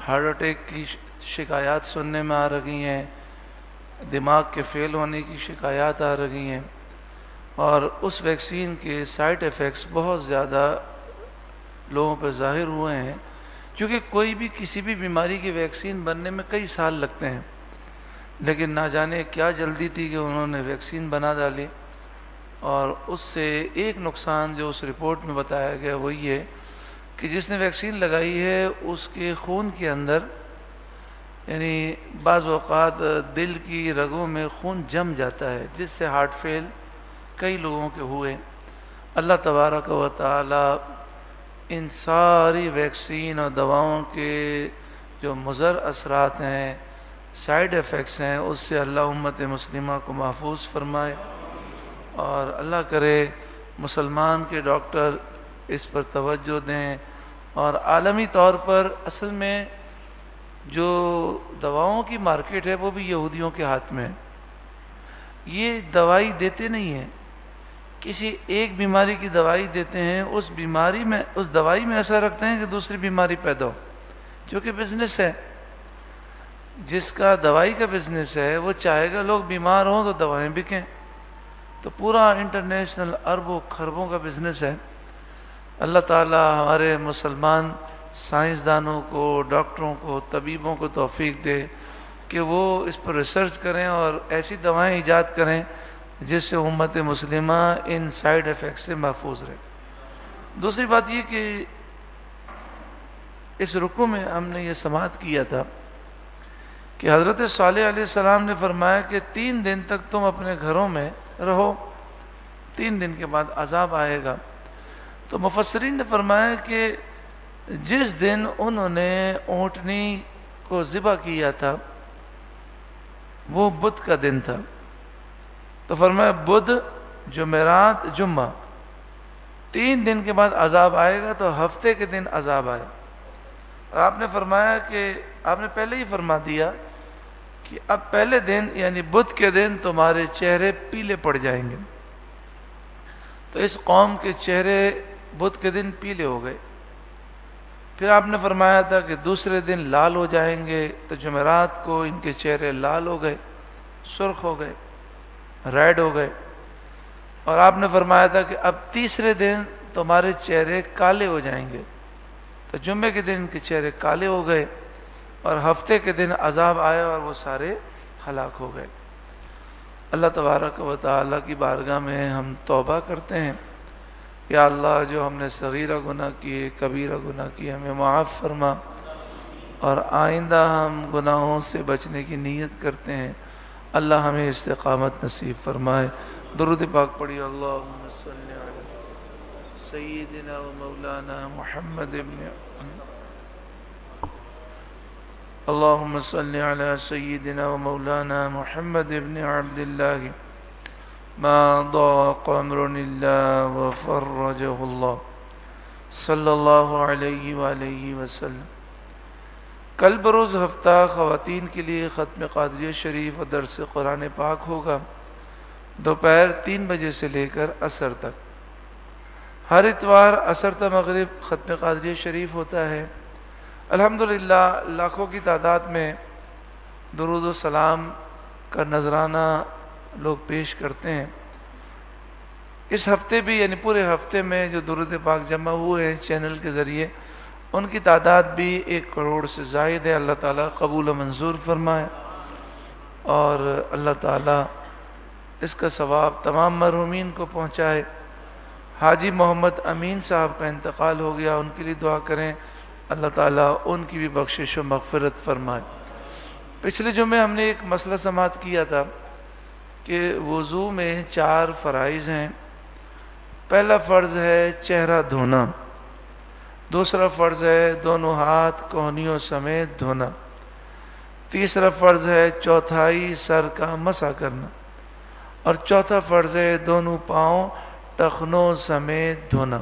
S1: ہارٹ اٹیک کی شکایات سننے میں آ رہی ہیں، دماغ کے فیل ہونے کی شکایات آ رہی ہیں، اور اس ویکسین کے سائیڈ ایفیکٹس بہت زیادہ لوگوں پہ ظاہر ہوئے ہیں، کیونکہ کوئی بھی کسی بھی بیماری کی ویکسین بننے میں کئی سال لگتے ہیں، لیکن نہ جانے کیا جلدی تھی کہ انہوں نے ویکسین بنا ڈالی، اور اس سے ایک نقصان جو اس رپورٹ میں بتایا گیا وہ یہ کہ جس نے ویکسین لگائی ہے اس کے خون کے اندر، یعنی بعض اوقات دل کی رگوں میں خون جم جاتا ہے، جس سے ہارٹ فیل کئی لوگوں کے ہوئے۔ اللہ تبارک و تعالی ان ساری ویکسین اور دواؤں کے جو مضر اثرات ہیں، سائیڈ ایفیکٹس ہیں، اس سے اللہ امت مسلمہ کو محفوظ فرمائے، اور اللہ کرے مسلمان کے ڈاکٹر اس پر توجہ دیں، اور عالمی طور پر اصل میں جو دواؤں کی مارکیٹ ہے وہ بھی یہودیوں کے ہاتھ میں ہے۔ یہ دوائی دیتے نہیں ہیں، کسی ایک بیماری کی دوائی دیتے ہیں، اس دوائی میں ایسا رکھتے ہیں کہ دوسری بیماری پیدا ہو، کیونکہ بزنس ہے۔ جس کا دوائی کا بزنس ہے وہ چاہے گا لوگ بیمار ہوں تو دوائیں بکیں، تو پورا انٹرنیشنل اربوں خربوں کا بزنس ہے۔ اللہ تعالی ہمارے مسلمان سائنسدانوں کو، ڈاکٹروں کو، طبیبوں کو توفیق دے کہ وہ اس پر ریسرچ کریں اور ایسی دوائیں ایجاد کریں جس سے امت مسلمہ ان سائیڈ ایفیکٹس سے محفوظ رہے۔ دوسری بات یہ کہ اس رکوع میں ہم نے یہ سماعت کیا تھا کہ حضرت صالح علیہ السلام نے فرمایا کہ 3 دن تک تم اپنے گھروں میں رہو، 3 دن کے بعد عذاب آئے گا۔ تو مفسرین نے فرمایا کہ جس دن انہوں نے اونٹنی کو ذبح کیا تھا وہ بدھ کا دن تھا، تو فرمایا بدھ، جمعرات، جمعہ، 3 دن کے بعد عذاب آئے گا، تو ہفتے کے دن عذاب آئے۔ اور آپ نے فرمایا کہ آپ نے پہلے ہی فرما دیا کہ اب پہلے دن یعنی بدھ کے دن تمہارے چہرے پیلے پڑ جائیں گے۔ تو اس قوم کے چہرے بدھ کے دن پیلے ہو گئے۔ پھر آپ نے فرمایا تھا کہ دوسرے دن لال ہو جائیں گے، تو جمعرات کو ان کے چہرے لال ہو گئے، سرخ ہو گئے، ریڈ ہو گئے۔ اور آپ نے فرمایا تھا کہ اب تیسرے دن تمہارے چہرے کالے ہو جائیں گے، تو جمعے کے دن ان کے چہرے کالے ہو گئے، اور ہفتے کے دن عذاب آیا اور وہ سارے ہلاک ہو گئے۔ اللہ تبارک و تعالیٰ کی بارگاہ میں ہم توبہ کرتے ہیں، یا اللہ جو ہم نے صغیرہ گناہ کیے، کبیرہ گناہ کیے، ہمیں معاف فرما، اور آئندہ ہم گناہوں سے بچنے کی نیت کرتے ہیں۔ اللہ ہمیں استقامت نصیب فرمائے۔ درود پاک پڑھی، اللہم صلی علی سیدنا و مولانا محمد اللہم صلی علی سیدنا و مولانا محمد ابن عبد اللہ ما ضاق امر اللہ وفرجہ اللہ صلی اللہ علیہ وآلہ وسلم۔ کل بروز ہفتہ خواتین کے لیے ختم قادریہ شریف اور درس قرآن پاک ہوگا، دوپہر 3 بجے سے لے کر عصر تک۔ ہر اتوار عصر تا مغرب ختم قادریہ شریف ہوتا ہے۔ الحمدللہ لاکھوں کی تعداد میں درود و سلام کا نذرانہ لوگ پیش کرتے ہیں۔ اس ہفتے بھی یعنی پورے ہفتے میں جو درود پاک جمع ہوئے ہیں چینل کے ذریعے، ان کی تعداد بھی 1 کروڑ سے زائد ہے۔ اللہ تعالیٰ قبول و منظور فرمائے، اور اللہ تعالیٰ اس کا ثواب تمام مرحومین کو پہنچائے۔ حاجی محمد امین صاحب کا انتقال ہو گیا، ان کے لیے دعا کریں، اللہ تعالیٰ ان کی بھی بخشش و مغفرت فرمائے۔ پچھلے جمعے ہم نے ایک مسئلہ سماعت کیا تھا کہ وضو میں 4 فرائض ہیں۔ پہلا فرض ہے چہرہ دھونا، دوسرا فرض ہے دونوں ہاتھ کوہنیوں سمیت دھونا، تیسرا فرض ہے چوتھائی سر کا مسح کرنا، اور چوتھا فرض ہے دونوں پاؤں ٹخنوں سمیت دھونا۔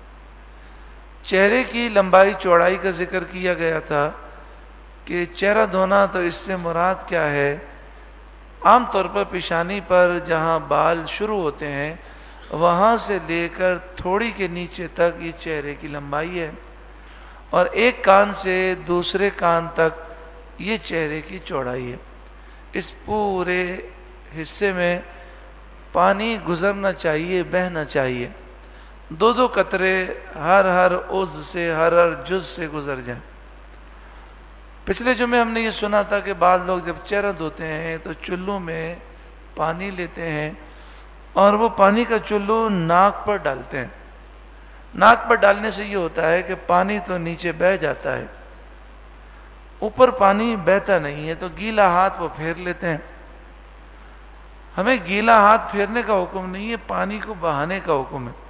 S1: چہرے کی لمبائی چوڑائی کا ذکر کیا گیا تھا کہ چہرہ دھونا تو اس سے مراد کیا ہے؟ عام طور پر پیشانی پر جہاں بال شروع ہوتے ہیں وہاں سے لے کر تھوڑی کے نیچے تک یہ چہرے کی لمبائی ہے، اور ایک کان سے دوسرے کان تک یہ چہرے کی چوڑائی ہے. اس پورے حصے میں پانی گزرنا چاہیے، بہنا چاہیے. 2 قطرے ہر عضو سے، ہر جز سے گزر جائیں. پچھلے جمعے ہم نے یہ سنا تھا کہ بعض لوگ جب چہرہ دھوتے ہیں تو چلو میں پانی لیتے ہیں اور وہ پانی کا چلو ناک پر ڈالتے ہیں. ناک پر ڈالنے سے یہ ہوتا ہے کہ پانی تو نیچے بہہ جاتا ہے، اوپر پانی بہتا نہیں ہے، تو گیلا ہاتھ وہ پھیر لیتے ہیں. ہمیں گیلا ہاتھ پھیرنے کا حکم نہیں ہے، پانی کو بہانے کا حکم ہے.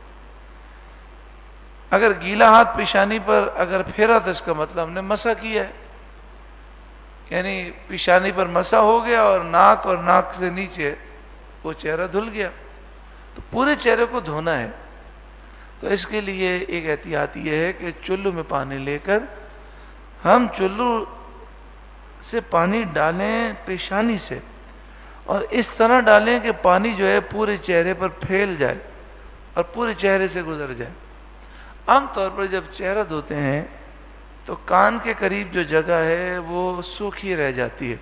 S1: اگر گیلا ہاتھ پیشانی پر اگر پھیرا تو اس کا مطلب ہم نے مسح کیا ہے، یعنی پیشانی پر مسح ہو گیا اور ناک سے نیچے وہ چہرہ دھل گیا. تو پورے چہرے کو دھونا ہے. تو اس کے لیے ایک احتیاط یہ ہے کہ چلو میں پانی لے کر ہم چلو سے پانی ڈالیں پیشانی سے، اور اس طرح ڈالیں کہ پانی جو ہے پورے چہرے پر پھیل جائے اور پورے چہرے سے گزر جائے. عام طور پر جب چہرہ دھوتے ہیں تو کان کے قریب جو جگہ ہے وہ سوکھی رہ جاتی ہے،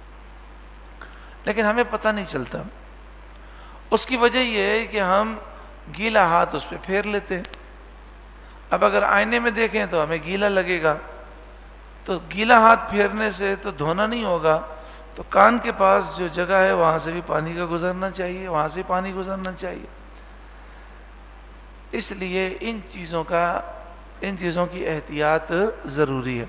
S1: لیکن ہمیں پتہ نہیں چلتا. اس کی وجہ یہ ہے کہ ہم گیلا ہاتھ اس پہ پھیر لیتے ہیں. اب اگر آئینے میں دیکھیں تو ہمیں گیلا لگے گا، تو گیلا ہاتھ پھیرنے سے تو دھونا نہیں ہوگا. تو کان کے پاس جو جگہ ہے وہاں سے بھی پانی کا گزرنا چاہیے، وہاں سے پانی گزرنا چاہیے. اس لیے ان چیزوں کی احتیاط ضروری ہے.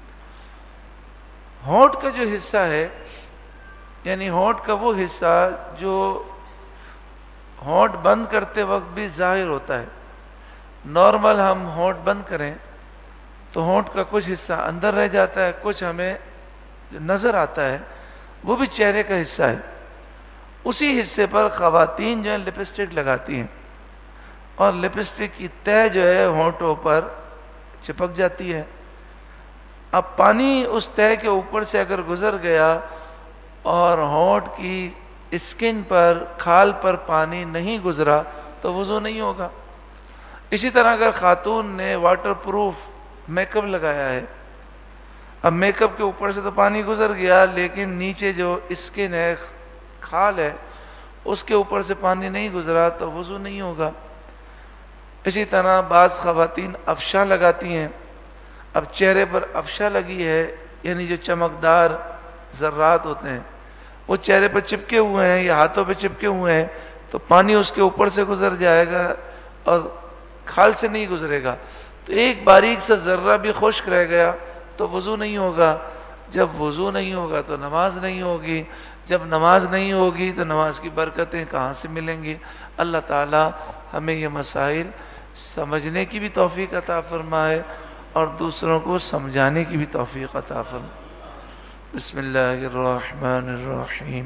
S1: ہونٹ کا جو حصہ ہے، یعنی ہونٹ کا وہ حصہ جو ہونٹ بند کرتے وقت بھی ظاہر ہوتا ہے. نارمل ہم ہونٹ بند کریں تو ہونٹ کا کچھ حصہ اندر رہ جاتا ہے، کچھ ہمیں نظر آتا ہے، وہ بھی چہرے کا حصہ ہے. اسی حصے پر خواتین جو ہیں لپسٹک لگاتی ہیں، اور لپسٹک کی تہ جو ہے ہونٹوں پر چپک جاتی ہے. اب پانی اس تہ کے اوپر سے اگر گزر گیا اور ہونٹ کی اسکن پر، کھال پر پانی نہیں گزرا تو وضو نہیں ہوگا. اسی طرح اگر خاتون نے واٹر پروف میک اپ لگایا ہے، اب میک اپ کے اوپر سے تو پانی گزر گیا لیکن نیچے جو اسکن ہے، کھال ہے، اس کے اوپر سے پانی نہیں گزرا تو وضو نہیں ہوگا. اسی طرح بعض خواتین افشاں لگاتی ہیں. اب چہرے پر افشاں لگی ہے، یعنی جو چمکدار ذرات ہوتے ہیں وہ چہرے پر چپکے ہوئے ہیں یا ہاتھوں پہ چپکے ہوئے ہیں، تو پانی اس کے اوپر سے گزر جائے گا اور کھال سے نہیں گزرے گا. تو ایک باریک سا ذرہ بھی خشک رہ گیا تو وضو نہیں ہوگا. جب وضو نہیں ہوگا تو نماز نہیں ہوگی. جب نماز نہیں ہوگی تو نماز کی برکتیں کہاں سے ملیں گی؟ اللہ تعالی ہمیں یہ مسائل سمجھنے کی بھی توفیق عطا فرمائے اور دوسروں کو سمجھانے کی بھی توفیق عطا فرمائے. بسم اللہ الرحمن الرحیم.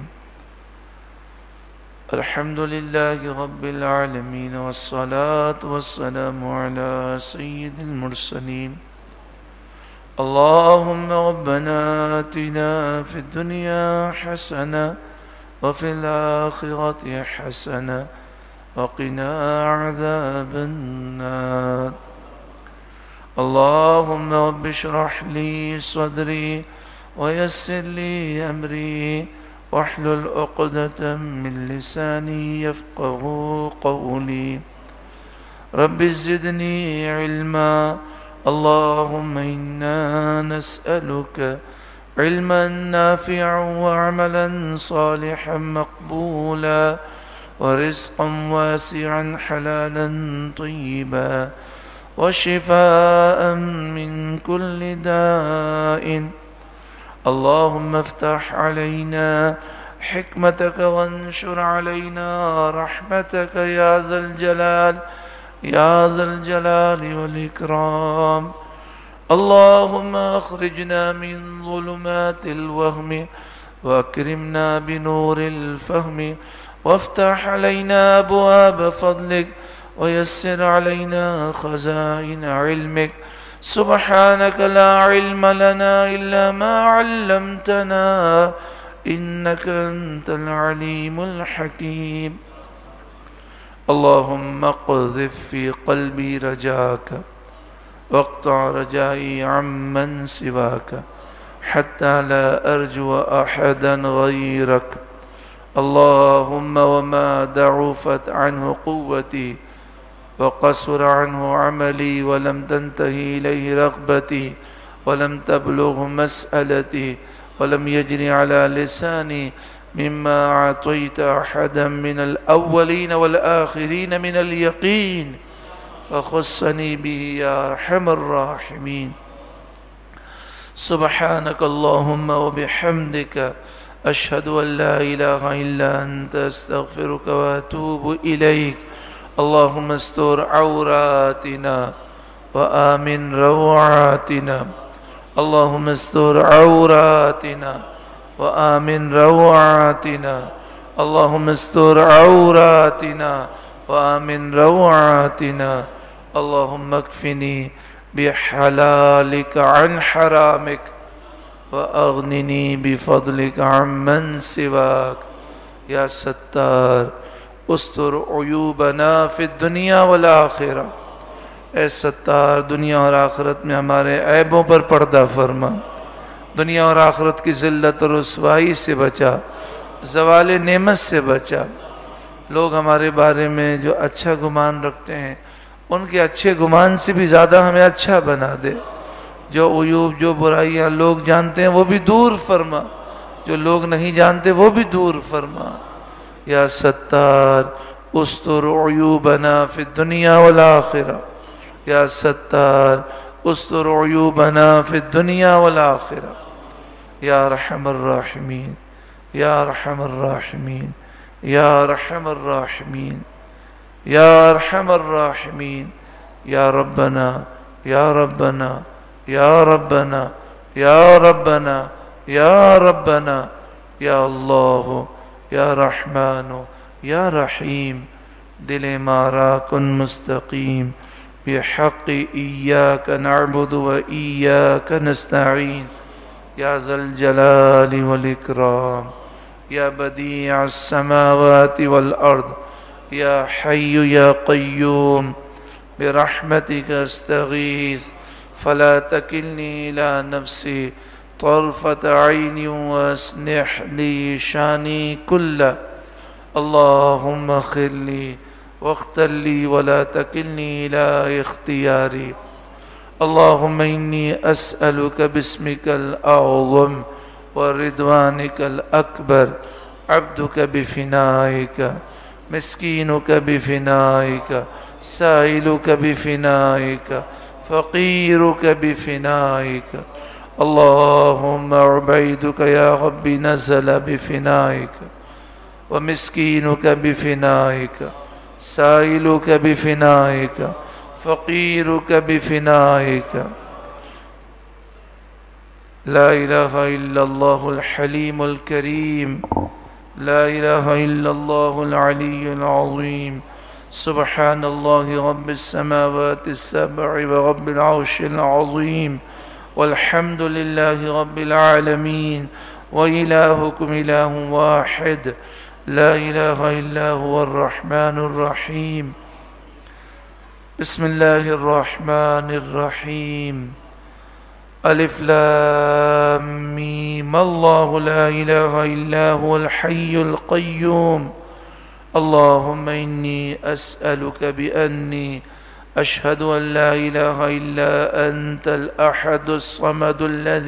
S1: الحمد للہ رب العالمین والصلاة والسلام علی سید المرسلین. اللهم ربنا آتنا في الدنيا حسنة وفي الآخرة حسنة وقنا عذاب النار. اللهم رب اشرح لي صدري ويسر لي أمري واحلل عقدة من لساني يفقهوا قولي. رب زدني علما. اللهم إنا نسألك علما نافعا وعملا صالحا مقبولا ورزقا واسعا حلالا طيبا وشفاء من كل داء. اللهم افتح علينا حكمتك وانشر علينا رحمتك يا ذا الجلال والإكرام. اللهم أخرجنا من ظلمات الوهم وأكرمنا بنور الفهم وافتح علينا أبواب فضلك ويسر علينا خزائن علمك. سبحانك لا علم لنا إلا ما علمتنا إنك أنت العليم الحكيم. اللهم اقذف في قلبي رجاك واقطع رجائي عمن سواك حتى لا أرجو أحدا غيرك. اللهم وما ضعفت عنه قوتي وقصر عنه عملي ولم تنتهي إليه رغبتي ولم تبلغ مسألتي ولم يجري على لساني مما أعطيت أحدا من الأولين والآخرين من اليقين فخصني به يا أرحم الراحمين. سبحانك اللهم وبحمدك أشهد أن لا إله إلا أنت أستغفرك وأتوب إليك. اللهم استر عوراتنا وآمن روعاتنا. اللهم استر عوراتنا وآمن روعاتنا. اللهم استر عوراتنا وآمن روعاتنا. اللهم اكفني بحلالك عن حرامك وأغنني بفضلك عمن سواك. يا ستار استر عیوبنا فی الدنیا والآخرہ. اے ستار دنیا اور آخرت میں ہمارے عیبوں پر پردہ فرما. دنیا اور آخرت کی ذلت اور رسوائی سے بچا، زوال نعمت سے بچا. لوگ ہمارے بارے میں جو اچھا گمان رکھتے ہیں ان کے اچھے گمان سے بھی زیادہ ہمیں اچھا بنا دے. جو عیوب جو برائیاں لوگ جانتے ہیں وہ بھی دور فرما، جو لوگ نہیں جانتے وہ بھی دور فرما. یا ستار استر عیوبنا فی الدنیا والآخرہ. یا ستار استر عیوبنا فی الدنیا والآخرہ. یا ارحم الراحمین یا ارحم الراحمین یا ارحم الراحمین یا ارحم الراحمین. یا ربنا یا ربنا یا ربنا یا ربنا یا ربنا یا اللہ یا رحمان یا رحیم. دل مارا کن مستقیم بحق ایاک نعبد و ایاک نستعین. یا ذا الجلال والاکرام یا بدیع السماوات والارض یا حی یا قیوم برحمتک استغیث فلا تکلنی الى نفسی طرفة عین واصلح لی شانی کلہ. اللہم اغفر لی واختر لی ولا تکلنی الى اختیاری. اللہم انی اسألک باسمک الاعظم ورضوانک الاکبر عبدک بفنائک مسکینک بفنائک سائلک بفنائک فقیرک بفنائک. اللہم عبیدک یا رب نزل بفنائک ومسکینک بفنائک سائلک بفنائک فقیرک بفنائک. لا الہ الا اللہ الحلیم الکریم. لا الہ الا اللہ العلی العظیم. سبحان اللہ رب السماوات السبع ورب العرش العظیم والحمد للہ رب العالمین وإلہکم الہ واحد لا الہ الا هو الرحمن الرحیم. بسم اللہ الرحمن الرحیم. الف لام میم اللہ لا الہ الا هو الحی القیوم. اللہم انی اسألک بأنی اشہد ان لا الہ الا انت الاحد الصمد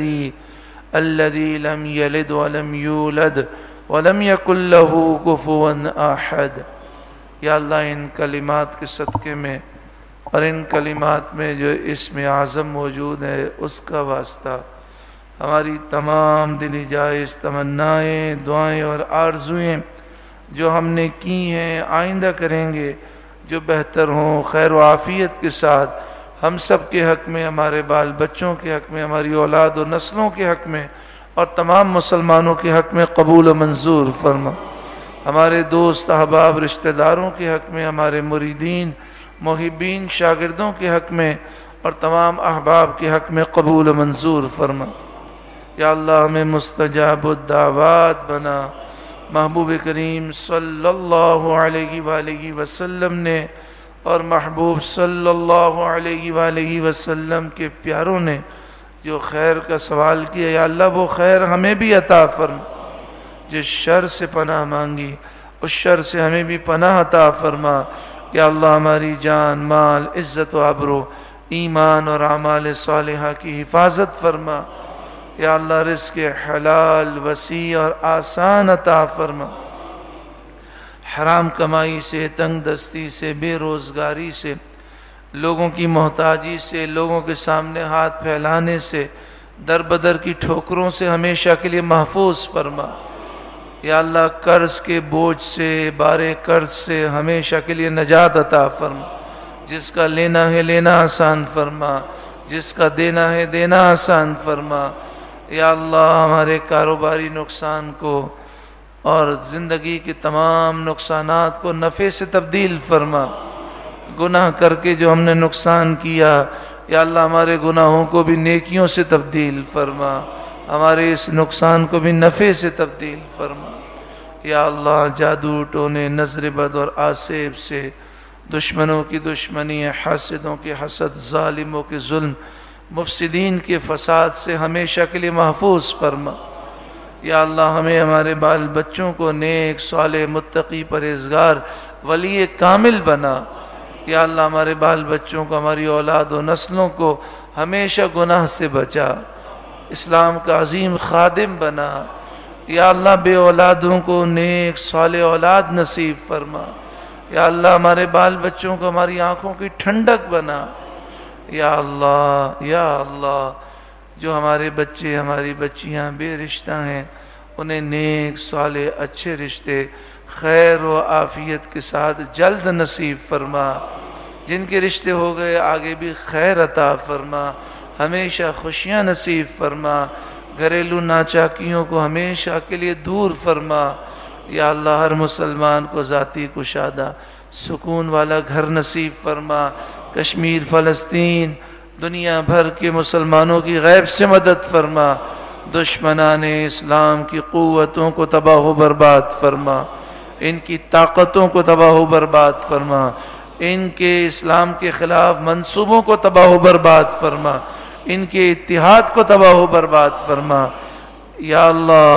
S1: الذي لم يلد ولم يولد ولم يكن له كفوا احد. یا اللہ ان کلمات کے صدقے میں اور ان کلمات میں جو اسم اعظم موجود ہے اس کا واسطہ ہماری تمام دلی جائز تمنائیں دعائیں اور آرزویں جو ہم نے کی ہیں آئندہ کریں گے جو بہتر ہوں خیر و عافیت کے ساتھ ہم سب کے حق میں، ہمارے بال بچوں کے حق میں، ہماری اولاد و نسلوں کے حق میں اور تمام مسلمانوں کے حق میں قبول و منظور فرما. ہمارے دوست احباب رشتہ داروں کے حق میں، ہمارے مریدین محبین شاگردوں کے حق میں اور تمام احباب کے حق میں قبول و منظور فرما. یا اللہ ہمیں مستجاب الدعوات بنا. محبوب کریم صلی اللہ علیہ وآلہ وسلم نے اور محبوب صلی اللہ علیہ وآلہ وسلم کے پیاروں نے جو خیر کا سوال کیا، یا اللہ وہ خیر ہمیں بھی عطا فرما، جس شر سے پناہ مانگی اس شر سے ہمیں بھی پناہ عطا فرما۔ یا اللہ ہماری جان، مال، عزت و آبرو، ایمان اور اعمال صالحہ کی حفاظت فرما۔ یا اللہ رزق حلال وسیع اور آسان عطا فرما، حرام کمائی سے، تنگ دستی سے، بے روزگاری سے، لوگوں کی محتاجی سے، لوگوں کے سامنے ہاتھ پھیلانے سے، در بدر کی ٹھوکروں سے ہمیشہ کے لیے محفوظ فرما۔ یا اللہ قرض کے بوجھ سے، بار قرض سے ہمیشہ کے لیے نجات عطا فرما۔ جس کا لینا ہے لینا آسان فرما، جس کا دینا ہے دینا آسان فرما۔ یا اللہ ہمارے کاروباری نقصان کو اور زندگی کے تمام نقصانات کو نفع سے تبدیل فرما۔ گناہ کر کے جو ہم نے نقصان کیا، یا اللہ ہمارے گناہوں کو بھی نیکیوں سے تبدیل فرما، ہمارے اس نقصان کو بھی نفع سے تبدیل فرما۔ یا اللہ جادو، ٹونے، نظر بد اور آسیب سے، دشمنوں کی دشمنی، حاسدوں کے حسد، ظالموں کے ظلم، مفسدین کے فساد سے ہمیشہ کے لیے محفوظ فرما۔ یا اللہ ہمیں، ہمارے بال بچوں کو نیک، صالح، متقی، پرہیزگار، ولی کامل بنا۔ یا اللہ ہمارے بال بچوں کو، ہماری اولاد و نسلوں کو ہمیشہ گناہ سے بچا، اسلام کا عظیم خادم بنا۔ یا اللہ بے اولادوں کو نیک صالح اولاد نصیب فرما۔ یا اللہ ہمارے بال بچوں کو ہماری آنکھوں کی ٹھنڈک بنا۔ یا اللہ جو ہمارے بچے، ہماری بچیاں بے رشتہ ہیں، انہیں نیک صالح اچھے رشتے خیر و عافیت کے ساتھ جلد نصیب فرما۔ جن کے رشتے ہو گئے آگے بھی خیر عطا فرما، ہمیشہ خوشیاں نصیب فرما، گھریلو ناچاکیوں کو ہمیشہ کے لیے دور فرما۔ یا اللہ ہر مسلمان کو ذاتی کشادہ سکون والا گھر نصیب فرما۔ کشمیر، فلسطین، دنیا بھر کے مسلمانوں کی غیب سے مدد فرما۔ دشمنان اسلام کی قوتوں کو تباہ و برباد فرما، ان کی طاقتوں کو تباہ و برباد فرما، ان کے اسلام کے خلاف منصوبوں کو تباہ و برباد فرما، ان کے اتحاد کو تباہ و برباد فرما۔ یا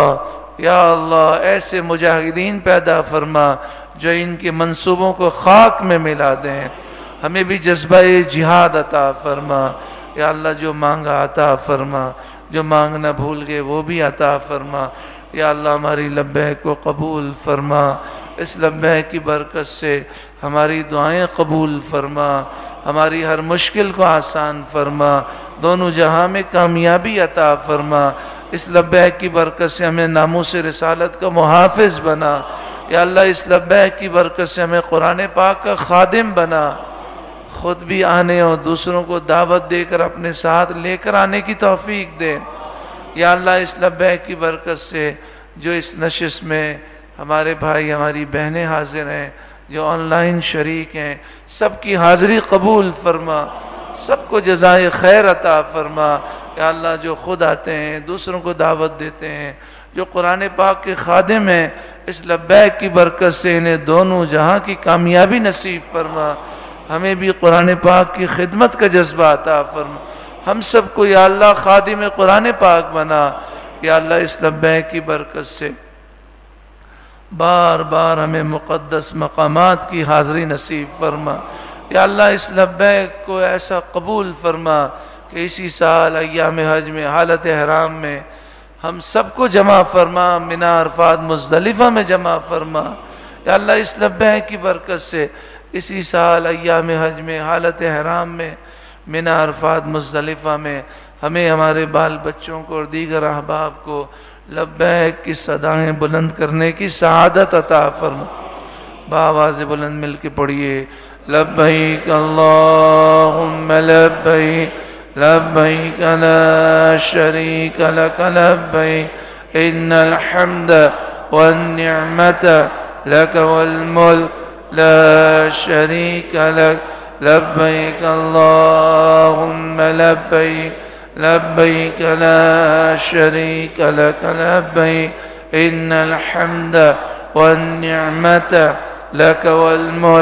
S1: اللہ ایسے مجاہدین پیدا فرما جو ان کے منصوبوں کو خاک میں ملا دیں۔ ہمیں بھی جذبہ جہاد عطا فرما۔ یا اللہ جو مانگا عطا فرما، جو مانگنا بھول گئے وہ بھی عطا فرما۔ یا اللہ ہماری لبیک کو قبول فرما، اس لبیک کی برکت سے ہماری دعائیں قبول فرما، ہماری ہر مشکل کو آسان فرما، دونوں جہاں میں کامیابی عطا فرما۔ اس لبیک کی برکت سے ہمیں ناموس رسالت کا محافظ بنا۔ یا اللہ اس لبیک کی برکت سے ہمیں قرآن پاک کا خادم بنا، خود بھی آنے اور دوسروں کو دعوت دے کر اپنے ساتھ لے کر آنے کی توفیق دے۔ یا اللہ اس لبیک کی برکت سے جو اس نشست میں ہمارے بھائی، ہماری بہنیں حاضر ہیں، جو آن لائن شریک ہیں، سب کی حاضری قبول فرما، سب کو جزائے خیر عطا فرما۔ یا اللہ جو خود آتے ہیں، دوسروں کو دعوت دیتے ہیں، جو قرآن پاک کے خادم ہیں، اس لبیک کی برکت سے انہیں دونوں جہاں کی کامیابی نصیب فرما۔ ہمیں بھی قرآن پاک کی خدمت کا جذبہ عطا فرما، ہم سب کو یا اللہ خادم قرآن پاک بنا۔ یا اللہ اس لبیک کی برکت سے بار بار ہمیں مقدس مقامات کی حاضری نصیب فرما۔ یا اللہ اس لبیک کو ایسا قبول فرما کہ اسی سال ایام حج میں، حالت احرام میں ہم سب کو جمع فرما، منی، عرفات، مزدلفہ میں جمع فرما۔ یا اللہ اس لبیک کی برکت سے اسی سال ایام حج میں، حالت احرام میں، منی، عرفات، مزدلفہ میں ہمیں، ہمارے بال بچوں کو اور دیگر احباب کو لبیک کی صدایں بلند کرنے کی سعادت عطا فرما۔ بآواز بلند مل کے پڑھیے، لبیک اللہم لبیک، لبیک لا شریک لک لبیک، ان الحمد والنعمت لک والملک لا شریک لک، لبیک اللہم لبیک، لبیک لا شریک لک لبیک، ان الحمد والنعمت لک والملک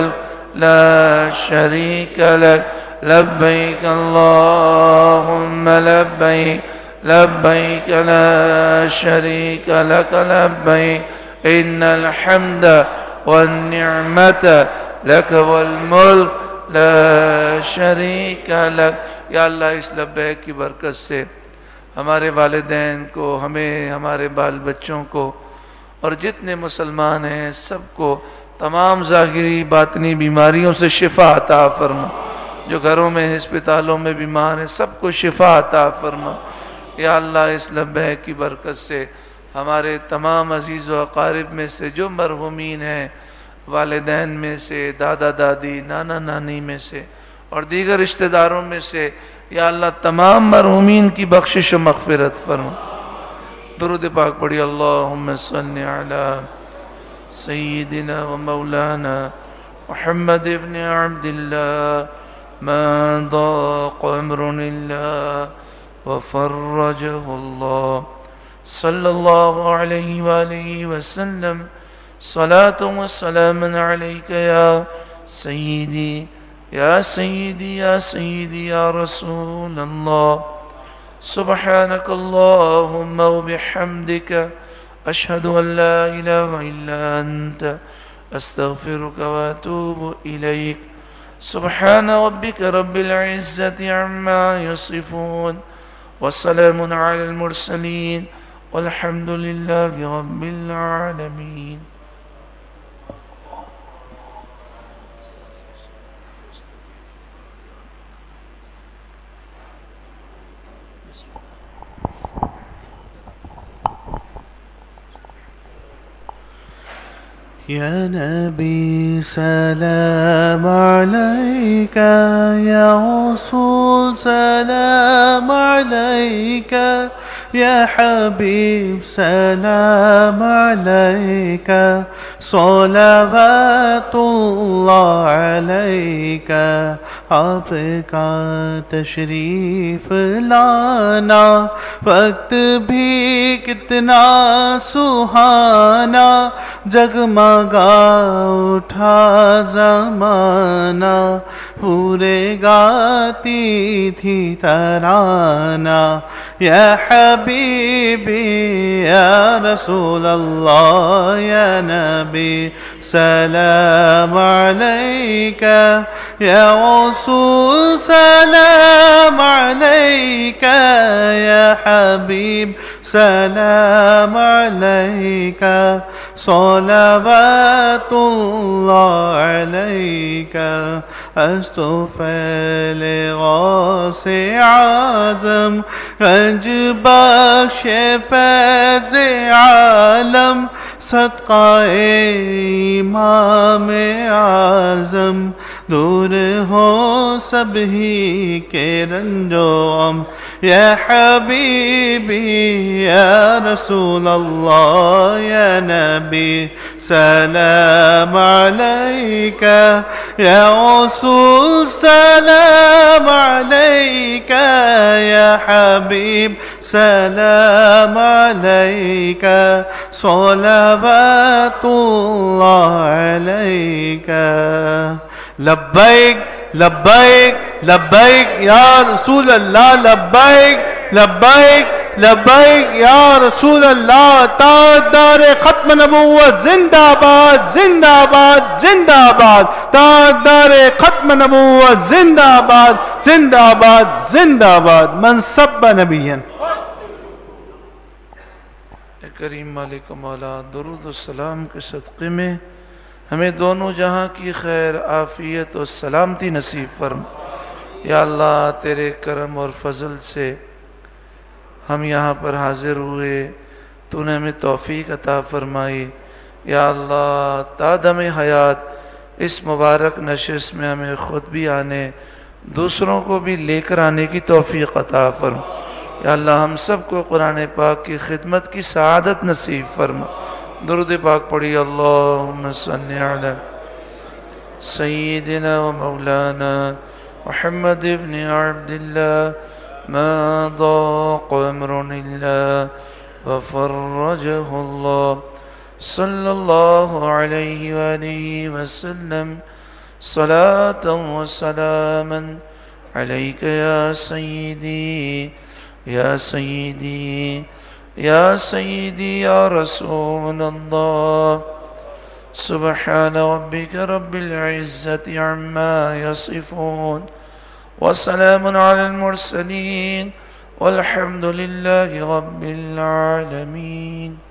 S1: لا شريك لك لبيك اللهم لبيك لبيك لا شريك لك لبيك إن الحمد والنعمة لك والملك لا شریک لک. یا اللہ اس لبیک کی برکت سے ہمارے والدین کو، ہمیں، ہمارے بال بچوں کو اور جتنے مسلمان ہیں سب کو تمام ظاہری باطنی بیماریوں سے شفا عطا فرما. جو گھروں میں ہسپتالوں میں بیمار ہیں سب کو شفا عطا فرما. یا اللہ اس لبیک کی برکت سے ہمارے تمام عزیز و اقارب میں سے جو مرحومین ہیں، والدین میں سے، دادا دادی، نانا نانی میں سے اور دیگر رشتہ داروں میں سے، یا اللہ تمام مرحومین کی بخشش و مغفرت فرما. درود پاک پڑھی. اللہم صلی علی سیدنا و مولانا محمد ابن عبداللہ ما ضاق عمر اللہ وفرجہ اللہ صلی اللہ علیہ وآلہ وسلم. صلاة والسلام عليك يا سيدي يا سيدي يا سيدي يا رسول الله. سبحانك اللهم وبحمدك أشهد أن لا إله إلا أنت أستغفرك وأتوب إليك. سبحان ربك رب العزة عما يصفون وسلام على المرسلين والحمد لله رب العالمين.
S4: يا نبي سلام عليك، يا رسول سلام عليك، يا حبيب سلام عليك، صلوات الله عليك. آپ کا تشریف لانا وقت بھی کتنا سہانا، جگمگا اٹھا زمانہ، پورے گاتی تھی ترانہ. یا حبیبی یا رسول اللہ یا نبی سلام علیک، یا رسول سلام علیک، یا حبیب سلام علیک، صلوات اللہ علیک. استغفر غوث اعظم گنج بخش فیض عالم، صدقہ امام اعظم، دور ہو سب ہی کے رنج و غم. یا حبیبی یا رسول اللہ یا نبی سلام علیک، یا رسول سلام علیک، یا حبیب سلام علیک، صلوات اللہ علیک. لبیک لبیک لبیک یا رسول اللہ، لبیک لبیک لبیک یا رسول اللہ. تاجدار ختم نبوت زندہ باد زندہ باد زندہ باد، تاجدار ختم نبوت زندہ باد زندہ باد زندہ باد. من سب نبیًا.
S1: کریم مالک مولا درود و سلام کے صدقے میں ہمیں دونوں جہاں کی خیر عافیت و سلامتی نصیب فرما. یا اللہ تیرے کرم اور فضل سے ہم یہاں پر حاضر ہوئے، تو نے ہمیں توفیق عطا فرمائی. یا اللہ تا دم حیات اس مبارک نشست میں ہمیں خود بھی آنے، دوسروں کو بھی لے کر آنے کی توفیق عطا فرما. یا اللہ ہم سب کو قرآن پاک کی خدمت کی سعادت نصیب فرما. درود پاک پڑھی. اللہم صلی علی سیدنا و مولانا محمد ابن عبداللہ ما ضاق عمر اللہ وفرجہ اللہ صلی اللہ علیہ وآلہ وسلم. صلاة وسلاما عليك يا سيدي يا سيدي يا سيدي يا رسول الله. سبحان ربك رب العزة عما يصفون وسلام على المرسلين والحمد لله رب العالمين.